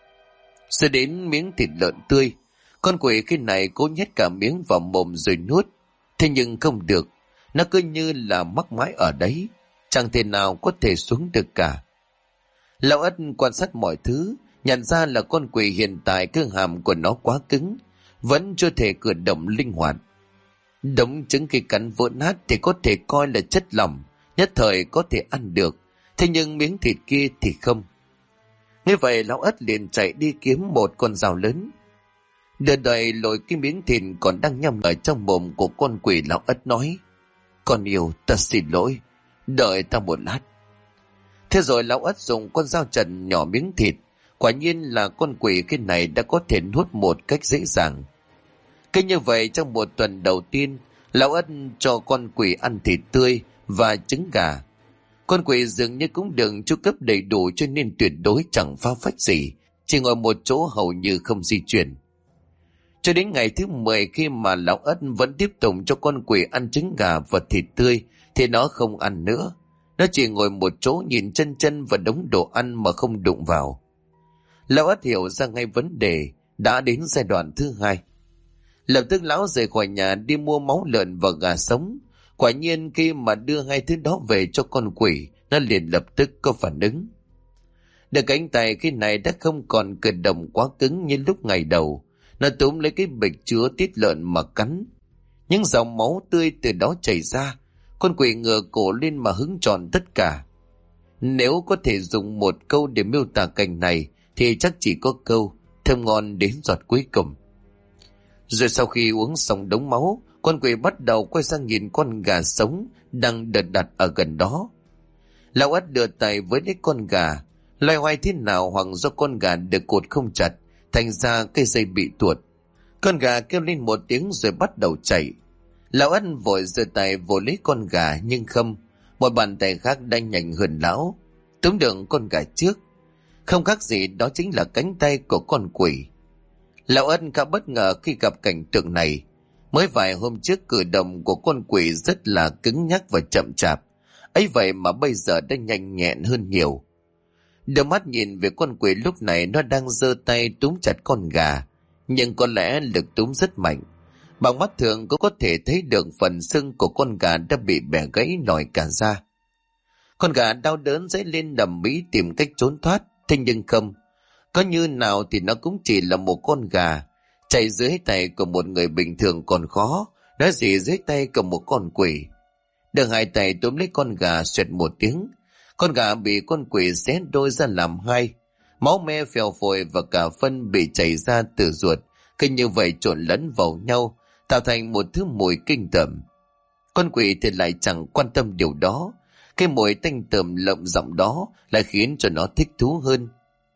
[SPEAKER 1] Rồi đến miếng thịt lợn tươi, con quỷ khi này cố nhét cả miếng vào mồm rồi nuốt, thế nhưng không được, nó cứ như là mắc mãi ở đấy, chẳng thể nào có thể xuống được cả. Lão Ất quan sát mọi thứ, nhận ra là con quỷ hiện tại cơ hàm của nó quá cứng, vẫn chưa thể cử động linh hoạt. Đống trứng khi cắn vỡ nát thì có thể coi là chất lỏng, nhất thời có thể ăn được, thế nhưng miếng thịt kia thì không. Như vậy Lão Ất liền chạy đi kiếm một con dao lớn. Đưa đẩy lôi cái miếng thịt còn đang nhầm ở trong mồm của con quỷ. Lão Ất nói: "Con yêu, ta xin lỗi, đợi ta một lát." Thế rồi Lão Ất dùng con dao trần nhỏ miếng thịt. Quả nhiên là con quỷ cái này đã có thể nuốt một cách dễ dàng. Cứ như vậy trong một tuần đầu tiên, Lão Ất cho con quỷ ăn thịt tươi và trứng gà. Con quỷ dường như cũng được chu cấp đầy đủ, cho nên tuyệt đối chẳng phá phách gì, chỉ ngồi một chỗ hầu như không di chuyển. Cho đến ngày thứ 10, khi mà Lão Ất vẫn tiếp tục cho con quỷ ăn trứng gà và thịt tươi, thì nó không ăn nữa. Nó chỉ ngồi một chỗ nhìn chân chân và đống đồ ăn mà không đụng vào. Lão Ất hiểu ra ngay vấn đề, đã đến giai đoạn thứ 2. Lập tức lão rời khỏi nhà đi mua máu lợn và gà sống. Quả nhiên khi mà đưa hai thứ đó về cho con quỷ, nó liền lập tức có phản ứng. Được cánh tay khi này đã không còn cử động quá cứng như lúc ngày đầu. Nó túm lấy cái bịch chứa tiết lợn mà cắn. Những dòng máu tươi từ đó chảy ra. Con quỷ ngửa cổ lên mà hứng tròn tất cả. Nếu có thể dùng một câu để miêu tả cảnh này thì chắc chỉ có câu thơm ngon đến giọt cuối cùng. Rồi sau khi uống xong đống máu, con quỷ bắt đầu quay sang nhìn con gà sống đang đợt đặt ở gần đó. Lão Ất đưa tay với lấy con gà, loay hoay thế nào hoặc do con gà được cột không chặt, thành ra cây dây bị tuột. Con gà kêu lên một tiếng rồi bắt đầu chạy. Lão Ất vội giơ tay vồ lấy con gà, nhưng không, một bàn tay khác đang nhanh hơn lão, túm được con gà trước. Không khác gì đó chính là cánh tay của con quỷ. Lão Ất khá bất ngờ khi gặp cảnh tượng này. Mới vài hôm trước cử động của con quỷ rất là cứng nhắc và chậm chạp, ấy vậy mà bây giờ đã nhanh nhẹn hơn nhiều. Đôi mắt nhìn về con quỷ lúc này, nó đang giơ tay túm chặt con gà, nhưng có lẽ lực túm rất mạnh. Bằng mắt thường cũng có thể thấy được phần xương của con gà đã bị bẻ gãy nổi cả ra. Con gà đau đớn dãy lên đầm mỹ tìm cách trốn thoát, thế nhưng không. Có như nào thì nó cũng chỉ là một con gà, chạy dưới tay của một người bình thường còn khó, nói gì dưới tay của một con quỷ. Được hai tay túm lấy con gà, xoẹt một tiếng, con gà bị con quỷ xé đôi ra làm hai. Máu me phèo phổi và cả phân bị chảy ra từ ruột, cứ như vậy trộn lẫn vào nhau, tạo thành một thứ mùi kinh tởm. Con quỷ thì lại chẳng quan tâm điều đó, cái mùi tanh tởm lợm giọng đó lại khiến cho nó thích thú hơn.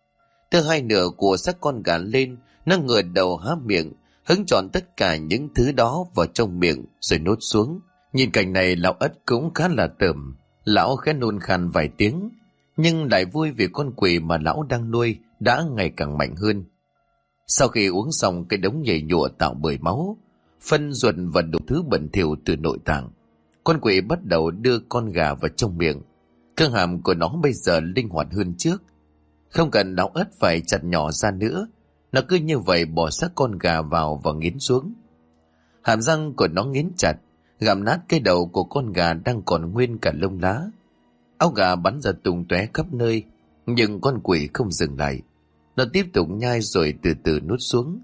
[SPEAKER 1] Từ hai nửa của xác con gà lên, nó ngửa đầu há miệng, hứng trọn tất cả những thứ đó vào trong miệng rồi nuốt xuống. Nhìn cảnh này Lão Ất cũng khá là tởm. Lão khẽ nôn khan vài tiếng, nhưng lại vui vì con quỷ mà lão đang nuôi đã ngày càng mạnh hơn. Sau khi uống xong cái đống nhầy nhụa tạo bởi máu, phân ruột và đủ thứ bẩn thỉu từ nội tạng, con quỷ bắt đầu đưa con gà vào trong miệng. Cơ hàm của nó bây giờ linh hoạt hơn trước, không cần Lão Ất phải chặt nhỏ ra nữa. Nó cứ như vậy bỏ xác con gà vào và nghiến xuống. Hàm răng của nó nghiến chặt, gặm nát cái đầu của con gà đang còn nguyên cả lông lá. Áo gà bắn ra tung tóe khắp nơi, nhưng con quỷ không dừng lại. Nó tiếp tục nhai rồi từ từ nuốt xuống.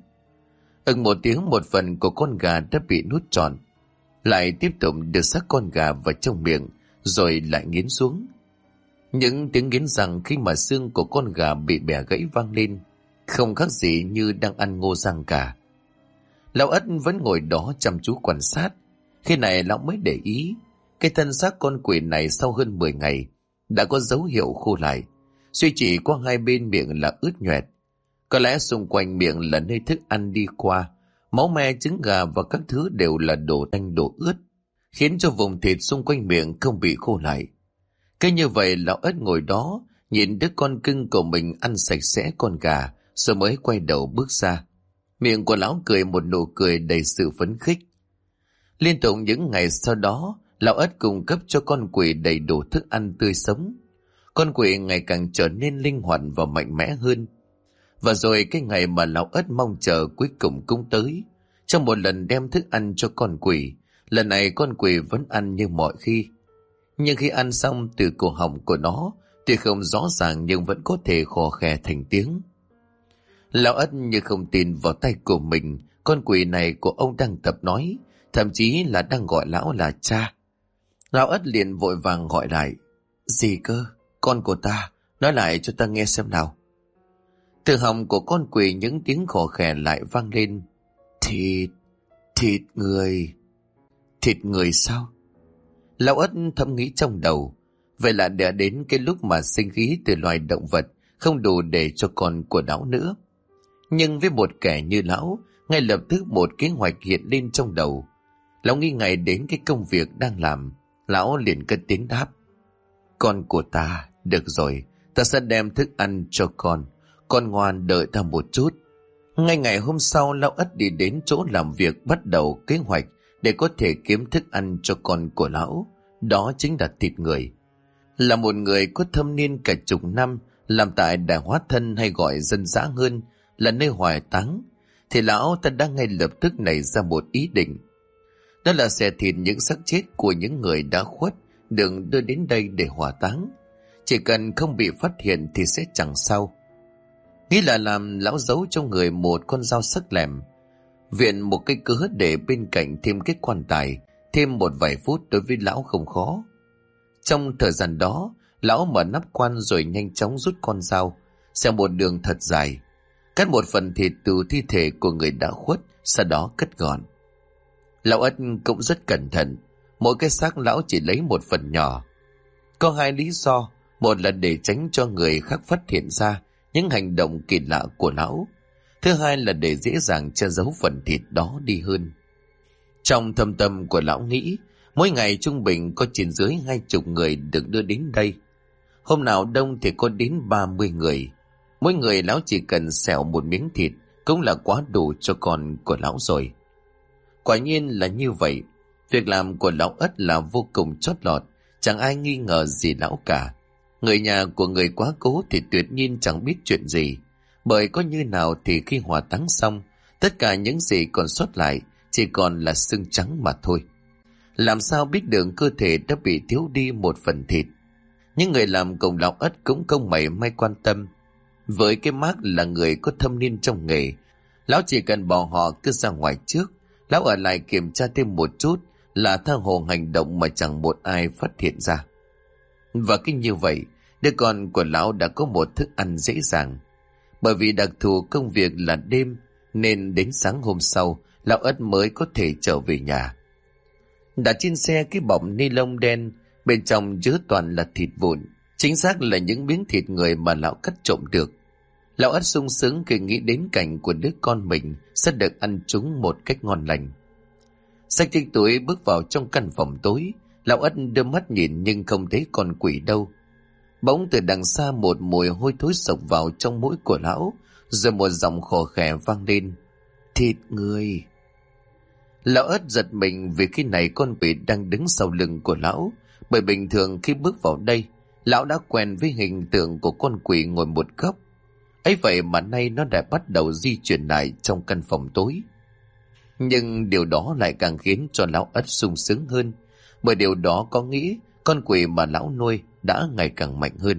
[SPEAKER 1] Một tiếng, một phần của con gà đã bị nuốt trọn. Lại tiếp tục đưa xác con gà vào trong miệng, rồi lại nghiến xuống. Những tiếng nghiến răng khi mà xương của con gà bị bẻ gãy vang lên, không khác gì như đang ăn ngô rang cả. Lão Ất vẫn ngồi đó chăm chú quan sát. Khi này lão mới để ý, cái thân xác con quỷ này sau hơn 10 ngày đã có dấu hiệu khô lại, duy chỉ có hai bên miệng là ướt nhoẹt. Có lẽ xung quanh miệng là nơi thức ăn đi qua, máu me trứng gà và các thứ đều là đồ tanh đồ ướt, khiến cho vùng thịt xung quanh miệng không bị khô lại. Cứ như vậy lão ất ngồi đó, nhìn đứa con cưng của mình ăn sạch sẽ con gà, rồi mới quay đầu bước ra. Miệng của lão cười một nụ cười đầy sự phấn khích. Liên tục những ngày sau đó, lão ất cung cấp cho con quỷ đầy đủ thức ăn tươi sống. Con quỷ ngày càng trở nên linh hoạt và mạnh mẽ hơn. Và rồi cái ngày mà lão ất mong chờ cuối cùng cũng tới. Trong một lần đem thức ăn cho con quỷ, lần này con quỷ vẫn ăn như mọi khi. Nhưng khi ăn xong, từ cổ họng của nó tuy không rõ ràng nhưng vẫn có thể khò khè thành tiếng. Lão ất như không tin vào tay của mình, con quỷ này của ông đang tập nói, thậm chí là đang gọi lão là cha. Lão ất liền vội vàng gọi lại. Gì cơ? Con của ta, nói lại cho ta nghe xem nào. Từ họng của con quỷ những tiếng khò khè lại vang lên. Thịt người. Thịt người sao? Lão ất thầm nghĩ trong đầu. Vậy là đã đến cái lúc mà sinh khí từ loài động vật không đủ để cho con của lão nữa. Nhưng với một kẻ như lão, ngay lập tức một kế hoạch hiện lên trong đầu. Lão nghĩ ngay đến cái công việc đang làm. Lão liền cất tiếng đáp. Con của ta, được rồi, ta sẽ đem thức ăn cho con. Con ngoan đợi ta một chút. Ngay ngày hôm sau, lão ất đi đến chỗ làm việc, bắt đầu kế hoạch để có thể kiếm thức ăn cho con của lão. Đó chính là thịt người. Là một người có thâm niên cả chục năm, làm tại đài hóa thân hay gọi dân dã hơn là nơi hỏa táng, thì lão ta đã ngay lập tức nảy ra một ý định. Đó là xẻ thịt những xác chết của những người đã khuất, đừng đưa đến đây để hỏa táng. Chỉ cần không bị phát hiện thì sẽ chẳng sao. Nghĩ là làm, lão giấu trong người một con dao sắc lẹm, viện một cái cớ để bên cạnh thêm cái quan tài. Thêm một vài phút đối với lão không khó. Trong thời gian đó, lão mở nắp quan rồi nhanh chóng rút con dao, xẻ một đường thật dài, cắt một phần thịt từ thi thể của người đã khuất, sau đó cất gọn. Lão ất cũng rất cẩn thận, mỗi cái xác lão chỉ lấy một phần nhỏ. Có hai lý do, một là để tránh cho người khác phát hiện ra những hành động kỳ lạ của lão, thứ hai là để dễ dàng che giấu phần thịt đó đi hơn. Trong thâm tâm của lão nghĩ, mỗi ngày trung bình có trên dưới 20 người được đưa đến đây. Hôm nào đông thì có đến 30 người. Mỗi người lão chỉ cần xẻo một miếng thịt cũng là quá đủ cho con của lão rồi. Quả nhiên là như vậy. Việc làm của lão ất là vô cùng chót lọt, chẳng ai nghi ngờ gì lão cả. Người nhà của người quá cố thì tuyệt nhiên chẳng biết chuyện gì, bởi có như nào thì khi hỏa táng xong, tất cả những gì còn sót lại chỉ còn là xương trắng mà thôi. Làm sao biết được cơ thể đã bị thiếu đi một phần thịt. Những người làm cùng lão ất cũng không mảy may quan tâm. Với cái mác là người có thâm niên trong nghề, lão chỉ cần bỏ họ cứ ra ngoài trước, lão ở lại kiểm tra thêm một chút là tha hồ hành động mà chẳng một ai phát hiện ra. Và cứ như vậy, đứa con của lão đã có một thức ăn dễ dàng. Bởi vì đặc thù công việc là đêm, nên đến sáng hôm sau, lão ất mới có thể trở về nhà. Đặt trên xe cái bọc ni lông đen, bên trong chứa toàn là thịt vụn, chính xác là những miếng thịt người mà lão cắt trộm được. Lão ất sung sướng khi nghĩ đến cảnh của đứa con mình sẽ được ăn chúng một cách ngon lành. Xách chiếc túi bước vào trong căn phòng tối, lão ất đưa mắt nhìn nhưng không thấy con quỷ đâu. Bỗng từ đằng xa một mùi hôi thối sộc vào trong mũi của lão, rồi một giọng khò khè vang lên. Thịt người. Lão ất giật mình vì khi này con quỷ đang đứng sau lưng của lão, bởi bình thường khi bước vào đây, lão đã quen với hình tượng của con quỷ ngồi một góc. Ấy vậy mà nay nó đã bắt đầu di chuyển lại trong căn phòng tối. Nhưng điều đó lại càng khiến cho lão ất sung sướng hơn, bởi điều đó có nghĩa con quỷ mà lão nuôi đã ngày càng mạnh hơn.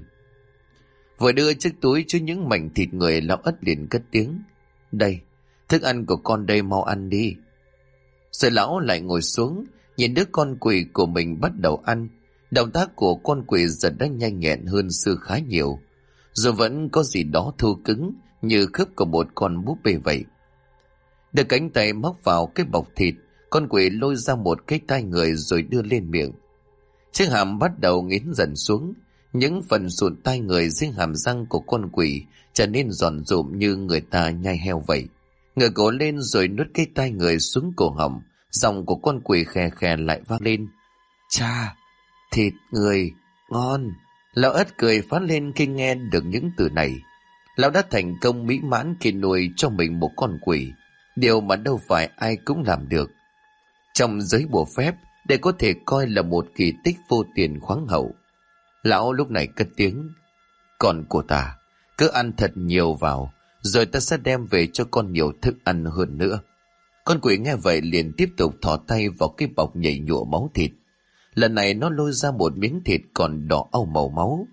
[SPEAKER 1] Vừa đưa chiếc túi chứa những mảnh thịt người, lão ất liền cất tiếng. Đây, thức ăn của con đây, mau ăn đi. Rồi lão lại ngồi xuống, nhìn đứa con quỷ của mình bắt đầu ăn. Động tác của con quỷ dần đã nhanh nhẹn hơn xưa khá nhiều, rồi vẫn có gì đó thô cứng như khớp của một con búp bê vậy. Đưa cánh tay móc vào cái bọc thịt, con quỷ lôi ra một cái tai người rồi đưa lên miệng. Chiếc hàm bắt đầu nghiến dần xuống, Những phần sụn tai người dưới hàm răng của con quỷ trở nên giòn rụm như người ta nhai heo vậy. Ngửa cổ lên rồi nuốt cái tai người xuống cổ họng. Giọng của con quỷ khè khè lại vang lên. Cha, thịt người, ngon. Lão Ất cười phá lên khi nghe được những từ này. Lão đã thành công mỹ mãn khi nuôi cho mình một con quỷ, điều mà đâu phải ai cũng làm được. Trong giới bùa phép, đây có thể coi là một kỳ tích vô tiền khoáng hậu. Lão lúc này cất tiếng. Con của ta, cứ ăn thật nhiều vào, rồi ta sẽ đem về cho con nhiều thức ăn hơn nữa. Con quỷ nghe vậy liền tiếp tục thò tay vào cái bọc nhảy nhụa máu thịt. Lần này nó lôi ra một miếng thịt còn đỏ au màu máu.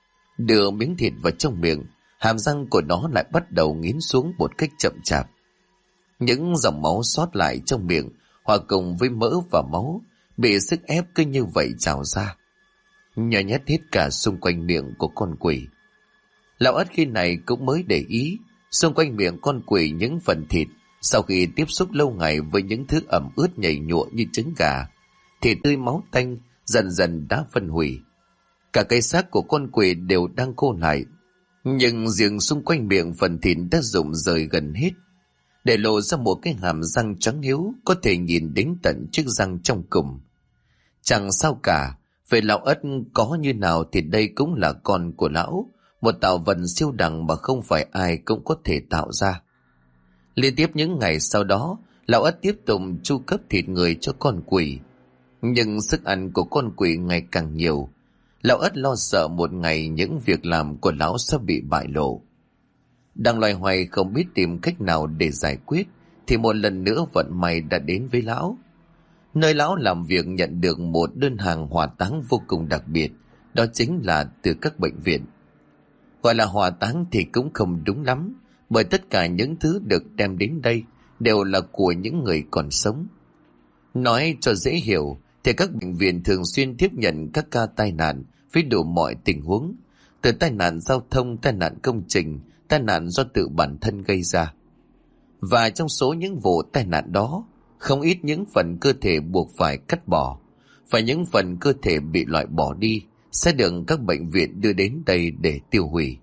[SPEAKER 1] Đưa miếng thịt vào trong miệng, hàm răng của nó lại bắt đầu nghiến xuống một cách chậm chạp. Những dòng máu sót lại trong miệng hòa cùng với mỡ và máu bị sức ép cứ như vậy trào ra, nhồi nhét hết cả xung quanh miệng của con quỷ. Lão Ất khi này cũng mới để ý xung quanh miệng con quỷ những phần thịt sau khi tiếp xúc lâu ngày với những thứ ẩm ướt nhầy nhụa như trứng gà, thịt tươi máu tanh dần dần đã phân hủy. Cả cái xác của con quỷ đều đang khô lại, nhưng riêng xung quanh miệng phần thịt đã rụng rời gần hết, để lộ ra một cái hàm răng trắng hiếu có thể nhìn đến tận chiếc răng trong cùng. Chẳng sao cả, về lão Ất có như nào thì đây cũng là con của lão, một tạo vật siêu đẳng mà không phải ai cũng có thể tạo ra. Liên tiếp những ngày sau đó, lão Ất tiếp tục chu cấp thịt người cho con quỷ, nhưng sức ăn của con quỷ ngày càng nhiều. Lão Ất lo sợ một ngày những việc làm của lão sẽ bị bại lộ. Đang loay hoay không biết tìm cách nào để giải quyết, thì một lần nữa vận may đã đến với lão. Nơi lão làm việc nhận được một đơn hàng hỏa táng vô cùng đặc biệt, đó chính là từ các bệnh viện. Gọi là hỏa táng thì cũng không đúng lắm, bởi tất cả những thứ được đem đến đây đều là của những người còn sống. Nói cho dễ hiểu thì các bệnh viện thường xuyên tiếp nhận các ca tai nạn với đủ mọi tình huống, từ tai nạn giao thông, tai nạn công trình, tai nạn do tự bản thân gây ra. Và trong số những vụ tai nạn đó, không ít những phần cơ thể buộc phải cắt bỏ, và những phần cơ thể bị loại bỏ đi sẽ được các bệnh viện đưa đến đây để tiêu hủy.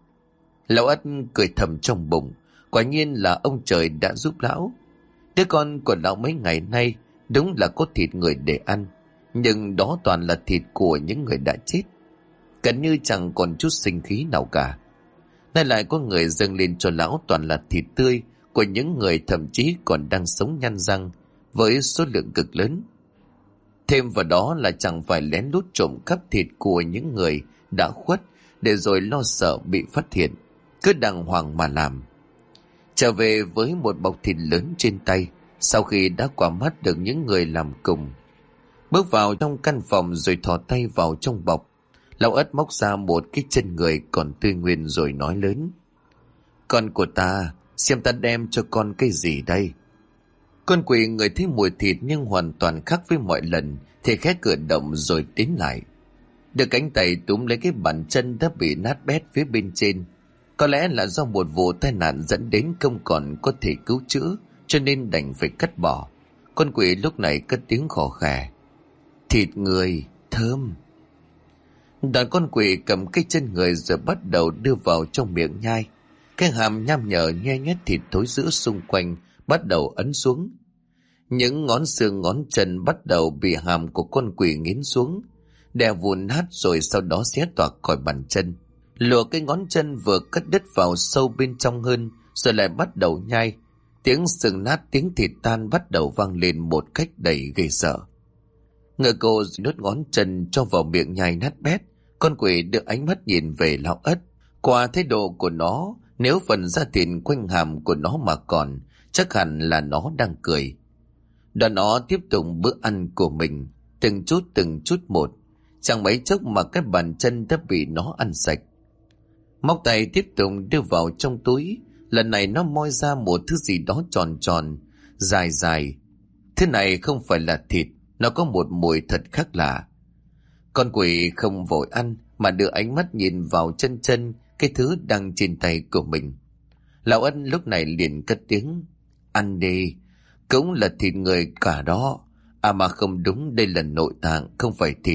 [SPEAKER 1] Lão Ất cười thầm trong bụng, quả nhiên là ông trời đã giúp lão. Đứa con của lão mấy ngày nay đúng là có thịt người để ăn, nhưng đó toàn là thịt của những người đã chết, gần như chẳng còn chút sinh khí nào cả. Nay lại có người dâng lên cho lão toàn là thịt tươi của những người thậm chí còn đang sống nhăn răng với số lượng cực lớn. Thêm vào đó là chẳng phải lén lút trộm cắp thịt của những người đã khuất để rồi lo sợ bị phát hiện, cứ đàng hoàng mà làm. Trở về với một bọc thịt lớn trên tay, sau khi đã qua mắt được những người làm cùng, bước vào trong căn phòng rồi thò tay vào trong bọc. Lão Ất móc ra một cái chân người còn tươi nguyên rồi nói lớn. Con của ta, xem ta đem cho con cái gì đây? Con quỷ người thấy mùi thịt nhưng hoàn toàn khác với mọi lần thì khẽ cử động rồi tiến lại. Được cánh tay túm lấy cái bàn chân đã bị nát bét phía bên trên. Có lẽ là do một vụ tai nạn dẫn đến không còn có thể cứu chữa, cho nên đành phải cắt bỏ. Con quỷ lúc này cất tiếng khò khè. Thịt người, thơm. Đoàn con quỷ cầm cái chân người rồi bắt đầu đưa vào trong miệng nhai. Cái hàm nham nhở nhe nhét thịt thối rữa xung quanh bắt đầu ấn xuống. Những ngón xương ngón chân bắt đầu bị hàm của con quỷ nghiến xuống, đè vụn nát rồi sau đó xé toạc khỏi bàn chân. Lùa cái ngón chân vừa cắt đứt vào sâu bên trong hơn rồi lại bắt đầu nhai. Tiếng sừng nát, tiếng thịt tan bắt đầu vang lên một cách đầy ghê sợ. Ngựa cô nuốt ngón chân cho vào miệng nhai nát bét. Con quỷ đưa ánh mắt nhìn về lão Ất. Qua thái độ của nó, nếu phần da thịt quanh hàm của nó mà còn, chắc hẳn là nó đang cười. Đoạn nó tiếp tục bữa ăn của mình, từng chút một. Chẳng mấy chốc mà cái bàn chân đã bị nó ăn sạch. Móc tay tiếp tục đưa vào trong túi. Lần này nó moi ra một thứ gì đó tròn tròn, dài dài. Thứ này không phải là thịt, nó có một mùi thật khác lạ. Con quỷ không vội ăn mà đưa ánh mắt nhìn vào chân cái thứ đang trên tay của mình. Lão Ân lúc này liền cất tiếng. Ăn đi, cũng là thịt người cả đó. À mà không đúng, đây là nội tạng, không phải thịt.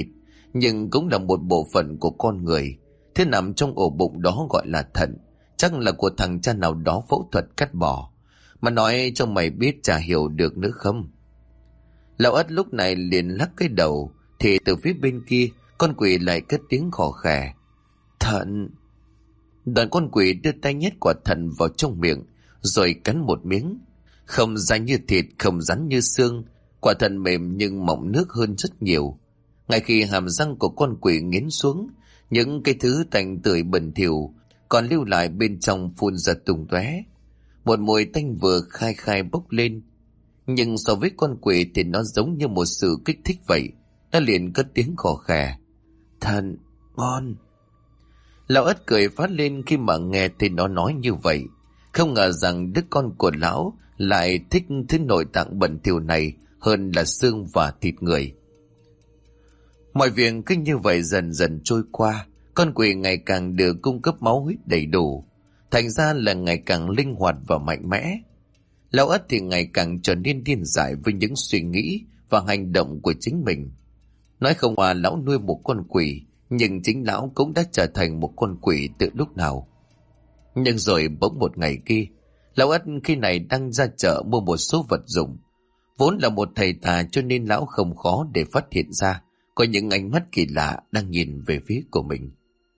[SPEAKER 1] nhưng cũng là một bộ phận của con người. Thế nằm trong ổ bụng đó gọi là thận, chắc là của thằng cha nào đó phẫu thuật cắt bỏ. Mà nói cho mày biết chả hiểu được nữa không? Lão Ất lúc này liền lắc cái đầu, thì từ phía bên kia con quỷ lại cất tiếng khò khè. Thận. Đoàn con quỷ đưa tay nhét quả thận vào trong miệng, rồi cắn một miếng. Không dai như thịt, không rắn như xương, quả thận mềm nhưng mọng nước hơn rất nhiều. Ngay khi hàm răng của con quỷ nghiến xuống, những cái thứ tanh tưởi bẩn thỉu còn lưu lại bên trong phun ra tung tóe. Một mùi tanh vừa khai khai bốc lên, nhưng so với con quỷ thì nó giống như một sự kích thích vậy. Nó liền cất tiếng khò khè. Thận ngon. Lão Ất cười phát lên khi mà nghe thì nó nói như vậy. Không ngờ rằng đứa con của lão lại thích thứ nội tạng bẩn thỉu này hơn là xương và thịt người. Mọi việc cứ như vậy dần dần trôi qua. Con quỷ ngày càng được cung cấp máu huyết đầy đủ, thành ra là ngày càng linh hoạt và mạnh mẽ. Lão Ất thì ngày càng trở nên điên dại với những suy nghĩ và hành động của chính mình. Nói không à, lão nuôi một con quỷ, nhưng chính lão cũng đã trở thành một con quỷ từ lúc nào. Nhưng rồi bỗng một ngày kia, lão Ất khi này đang ra chợ mua một số vật dụng. Vốn là một thầy tà cho nên lão không khó để phát hiện ra có những ánh mắt kỳ lạ đang nhìn về phía của mình.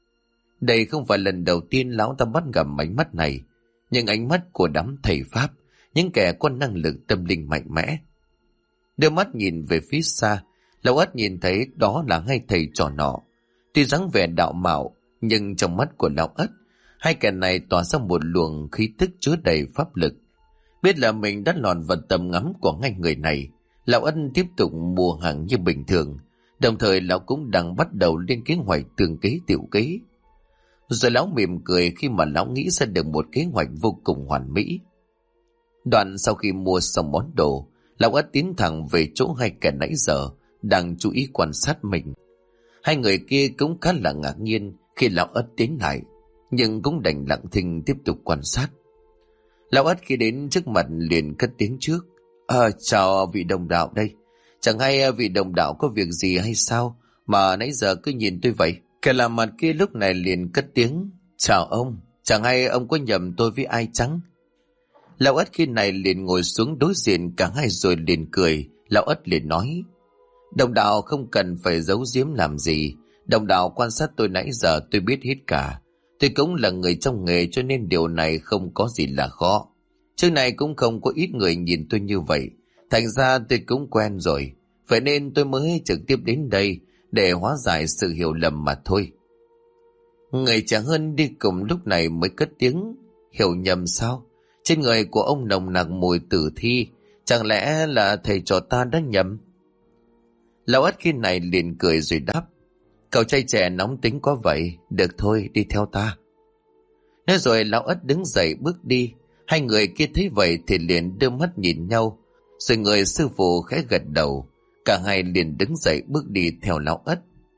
[SPEAKER 1] Đây không phải lần đầu tiên lão ta bắt gặp ánh mắt này, nhưng ánh mắt của đám thầy Pháp, những kẻ có năng lực tâm linh mạnh mẽ. Đưa mắt nhìn về phía xa, lão Ất nhìn thấy đó là hai thầy trò nọ. Tuy dáng vẻ đạo mạo, nhưng trong mắt của lão Ất, hai kẻ này tỏa ra một luồng khí tức chứa đầy pháp lực. Biết là mình đã lọt vào tầm ngắm của hai người này, lão Ất tiếp tục mua hàng như bình thường. Đồng thời lão cũng đang bắt đầu lên kế hoạch tương kế tiểu kế. Rồi lão mỉm cười khi mà lão nghĩ ra được một kế hoạch vô cùng hoàn mỹ. Đoạn sau khi mua xong món đồ, lão Ất tiến thẳng về chỗ hai kẻ nãy giờ đang chú ý quan sát mình. Hai người kia cũng khá là ngạc nhiên khi lão Ất tiến lại, nhưng cũng đành lặng thinh tiếp tục quan sát. Lão Ất khi đến trước mặt liền cất tiếng trước. Chào vị đồng đạo đây. Chẳng hay vị đồng đạo có việc gì hay sao mà nãy giờ cứ nhìn tôi vậy? Kẻ làm mặt kia lúc này liền cất tiếng. Chào ông, chẳng hay ông có nhầm tôi với ai chăng? Lão Ất khi này liền ngồi xuống đối diện cả hai rồi liền cười. Lão Ất liền nói. Đồng đạo không cần phải giấu giếm làm gì. Đồng đạo quan sát tôi nãy giờ tôi biết hết cả. Tôi cũng là người trong nghề cho nên điều này không có gì là khó. Trước này cũng không có ít người nhìn tôi như vậy. Thành ra tôi cũng quen rồi. Vậy nên tôi mới trực tiếp đến đây để hóa giải sự hiểu lầm mà thôi. Người trẻ hơn đi cùng lúc này mới cất tiếng. Hiểu nhầm sao? Trên người của ông nồng nặc mùi tử thi. Chẳng lẽ là thầy trò ta đã nhầm? Lão Ất khi này liền cười rồi đáp. Cậu trai trẻ nóng tính quá vậy. Được thôi, đi theo ta. Nói rồi lão Ất đứng dậy bước đi. Hai người kia thấy vậy thì liền đưa mắt nhìn nhau. Rồi người sư phụ khẽ gật đầu. Cả hai liền đứng dậy bước đi theo lão Ất.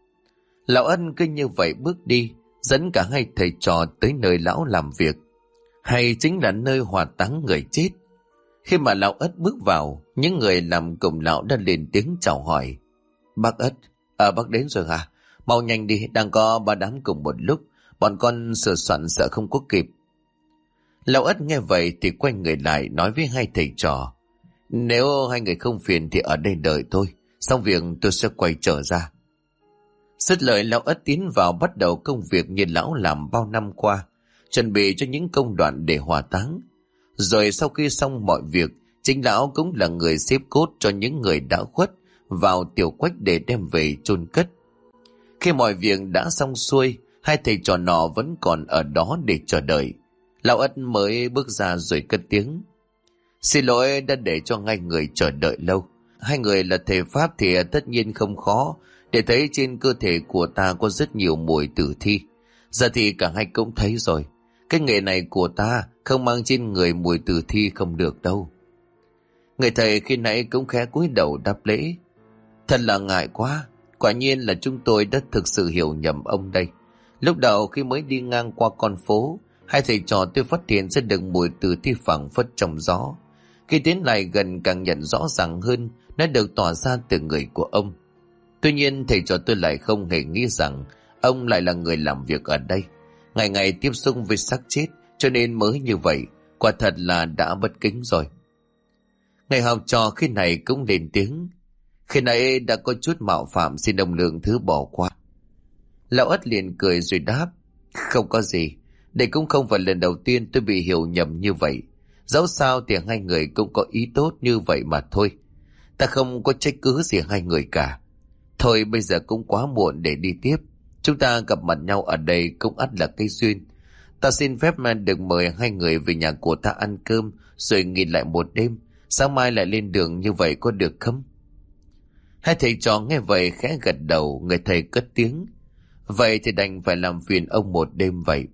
[SPEAKER 1] Lão Ất cứ như vậy bước đi, dẫn cả hai thầy trò tới nơi lão làm việc, hay chính là nơi hỏa táng người chết. Khi mà lão Ất bước vào, những người làm cùng lão đã lên tiếng chào hỏi. Bác Ất, bác đến rồi hả? Mau nhanh đi, đang có ba đám cùng một lúc, bọn con sửa soạn sợ không có kịp. Lão Ất nghe vậy thì quay người lại nói với hai thầy trò. Nếu hai người không phiền thì ở đây đợi tôi, xong việc tôi sẽ quay trở ra. Dứt lời lão Ất tiến vào bắt đầu công việc như lão làm bao năm qua, chuẩn bị cho những công đoạn để hỏa táng. Rồi sau khi xong mọi việc, chính lão cũng là người xếp cốt cho những người đã khuất vào tiểu quách để đem về chôn cất. Khi mọi việc đã xong xuôi, hai thầy trò nọ vẫn còn ở đó để chờ đợi. Lão Ất mới bước ra rồi cất tiếng. Xin lỗi đã để cho hai người chờ đợi lâu. Hai người là thầy Pháp thì tất nhiên không khó để thấy trên cơ thể của ta có rất nhiều mùi tử thi. Giờ thì cả hai cũng thấy rồi. Cái nghề này của ta không mang trên người mùi tử thi không được đâu. Người thầy khi nãy cũng khẽ cúi đầu đáp lễ. Thật là ngại quá. Quả nhiên là chúng tôi đã thực sự hiểu nhầm ông đây. Lúc đầu khi mới đi ngang qua con phố, hai thầy trò tôi phát hiện ra được mùi tử thi phảng phất trong gió. Khi tiến lại gần càng nhận rõ ràng hơn, nó được tỏa ra từ người của ông. Tuy nhiên thầy trò tôi lại không hề nghĩ rằng ông lại là người làm việc ở đây, ngày ngày tiếp xúc với xác chết, cho nên mới như vậy. Quả thật là đã bất kính rồi. Ngày học trò khi này cũng lên tiếng. Khi nãy đã có chút mạo phạm, xin ông lượng thứ bỏ qua. Lão Ất liền cười rồi đáp. Không có gì, đây cũng không phải lần đầu tiên tôi bị hiểu nhầm như vậy. Dẫu sao thì hai người cũng có ý tốt như vậy mà thôi. Ta không có trách cứ gì hai người cả. Thôi bây giờ cũng quá muộn để đi tiếp. Chúng ta gặp mặt nhau ở đây cũng ắt là cái duyên. Ta xin phép mà được mời hai người về nhà của ta ăn cơm rồi nghỉ lại một đêm. Sáng mai lại lên đường, như vậy có được không? Hai thầy trò nghe vậy khẽ gật đầu. Người thầy cất tiếng. Vậy thì đành phải làm phiền ông một đêm vậy.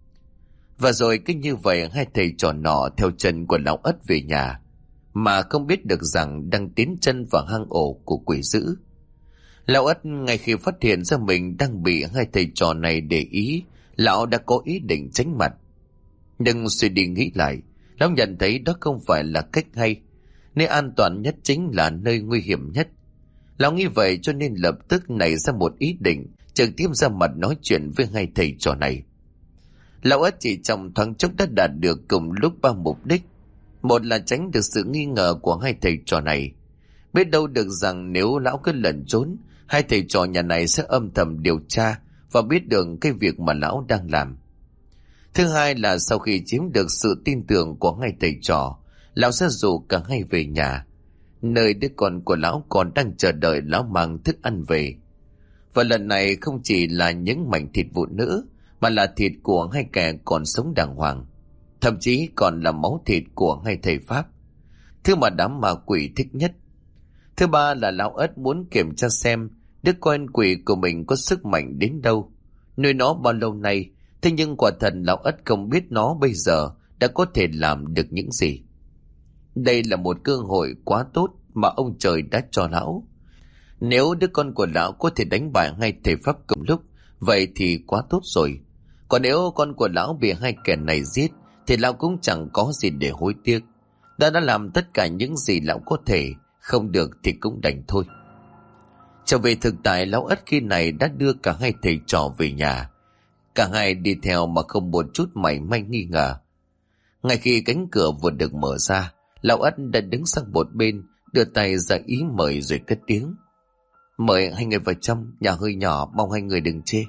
[SPEAKER 1] Và rồi cứ như vậy hai thầy trò nọ theo chân của lão Ất về nhà, mà không biết được rằng đang tiến chân vào hang ổ của quỷ dữ. Lão Ất ngay khi phát hiện ra mình đang bị hai thầy trò này để ý, lão đã có ý định tránh mặt. Nhưng suy đi nghĩ lại, lão nhận thấy đó không phải là cách hay. Nơi an toàn nhất chính là nơi nguy hiểm nhất. Lão nghĩ vậy cho nên lập tức nảy ra một ý định, trực tiếp ra mặt nói chuyện với hai thầy trò này. Lão Ất chỉ trong thoáng chốc đã đạt được cùng lúc ba mục đích. Một là tránh được sự nghi ngờ của hai thầy trò này. Biết đâu được rằng nếu lão cứ lẩn trốn, hai thầy trò nhà này sẽ âm thầm điều tra và biết được cái việc mà lão đang làm. Thứ hai là sau khi chiếm được sự tin tưởng của hai thầy trò, lão sẽ rủ cả hai về nhà, nơi đứa con của lão còn đang chờ đợi lão mang thức ăn về. Và lần này không chỉ là những mảnh thịt vụn nữa, mà là thịt của hai kẻ còn sống đàng hoàng, thậm chí còn là máu thịt của hai thầy Pháp, thứ mà đám ma quỷ thích nhất. Thứ ba là lão Ất muốn kiểm tra xem đứa con quỷ của mình có sức mạnh đến đâu, nuôi nó bao lâu nay. Thế nhưng quả thật lão Ất không biết nó bây giờ đã có thể làm được những gì. Đây là một cơ hội quá tốt mà ông trời đã cho lão. Nếu đứa con của lão có thể đánh bại hai thầy Pháp cùng lúc, vậy thì quá tốt rồi. Còn nếu con của lão bị hai kẻ này giết, thì lão cũng chẳng có gì để hối tiếc. Đã làm tất cả những gì lão có thể, không được thì cũng đành thôi. Trở về thực tại, lão Ất khi này đã đưa cả hai thầy trò về nhà. Cả hai đi theo mà không một chút mảy may nghi ngờ. Ngay khi cánh cửa vừa được mở ra, lão Ất đã đứng sang một bên, đưa tay ra ý mời rồi cất tiếng. Mời hai người vào trong, nhà hơi nhỏ, mong hai người đừng chê.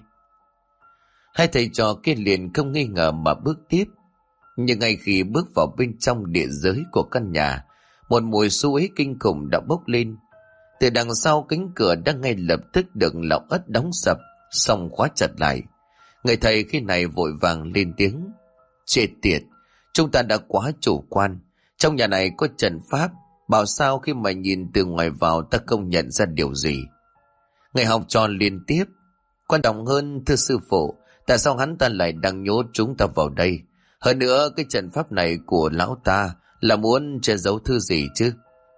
[SPEAKER 1] Hai thầy trò kia liền không nghi ngờ mà bước tiếp. Nhưng ngay khi bước vào bên trong địa giới của căn nhà, một mùi xú uế kinh khủng đã bốc lên. Từ đằng sau cánh cửa đã ngay lập tức được lão Ất đóng sập, xong khóa chặt lại. Người thầy khi này vội vàng lên tiếng. Chết tiệt, chúng ta đã quá chủ quan. Trong nhà này có trận pháp, bảo sao khi mà nhìn từ ngoài vào ta không nhận ra điều gì. Người học trò liên tiếp. Quan trọng hơn, thưa sư phụ, tại sao hắn ta lại đang nhốt chúng ta vào đây? Hơn nữa, cái trận pháp này của lão ta là muốn che giấu thứ gì chứ?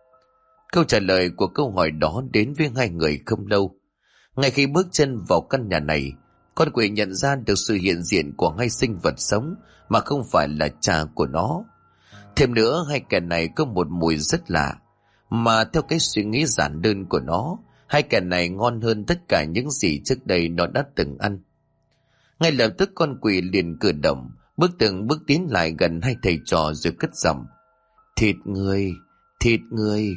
[SPEAKER 1] Câu trả lời của câu hỏi đó đến với hai người không lâu. Ngay khi bước chân vào căn nhà này, con quỷ nhận ra được sự hiện diện của hai sinh vật sống mà không phải là cha của nó. Thêm nữa, hai kẻ này có một mùi rất lạ, mà theo cái suy nghĩ giản đơn của nó, hai kẻ này ngon hơn tất cả những gì trước đây nó đã từng ăn. Ngay lập tức con quỷ liền cử động, bước từng bước tiến lại gần hai thầy trò rồi cất giọng. Thịt người, thịt người.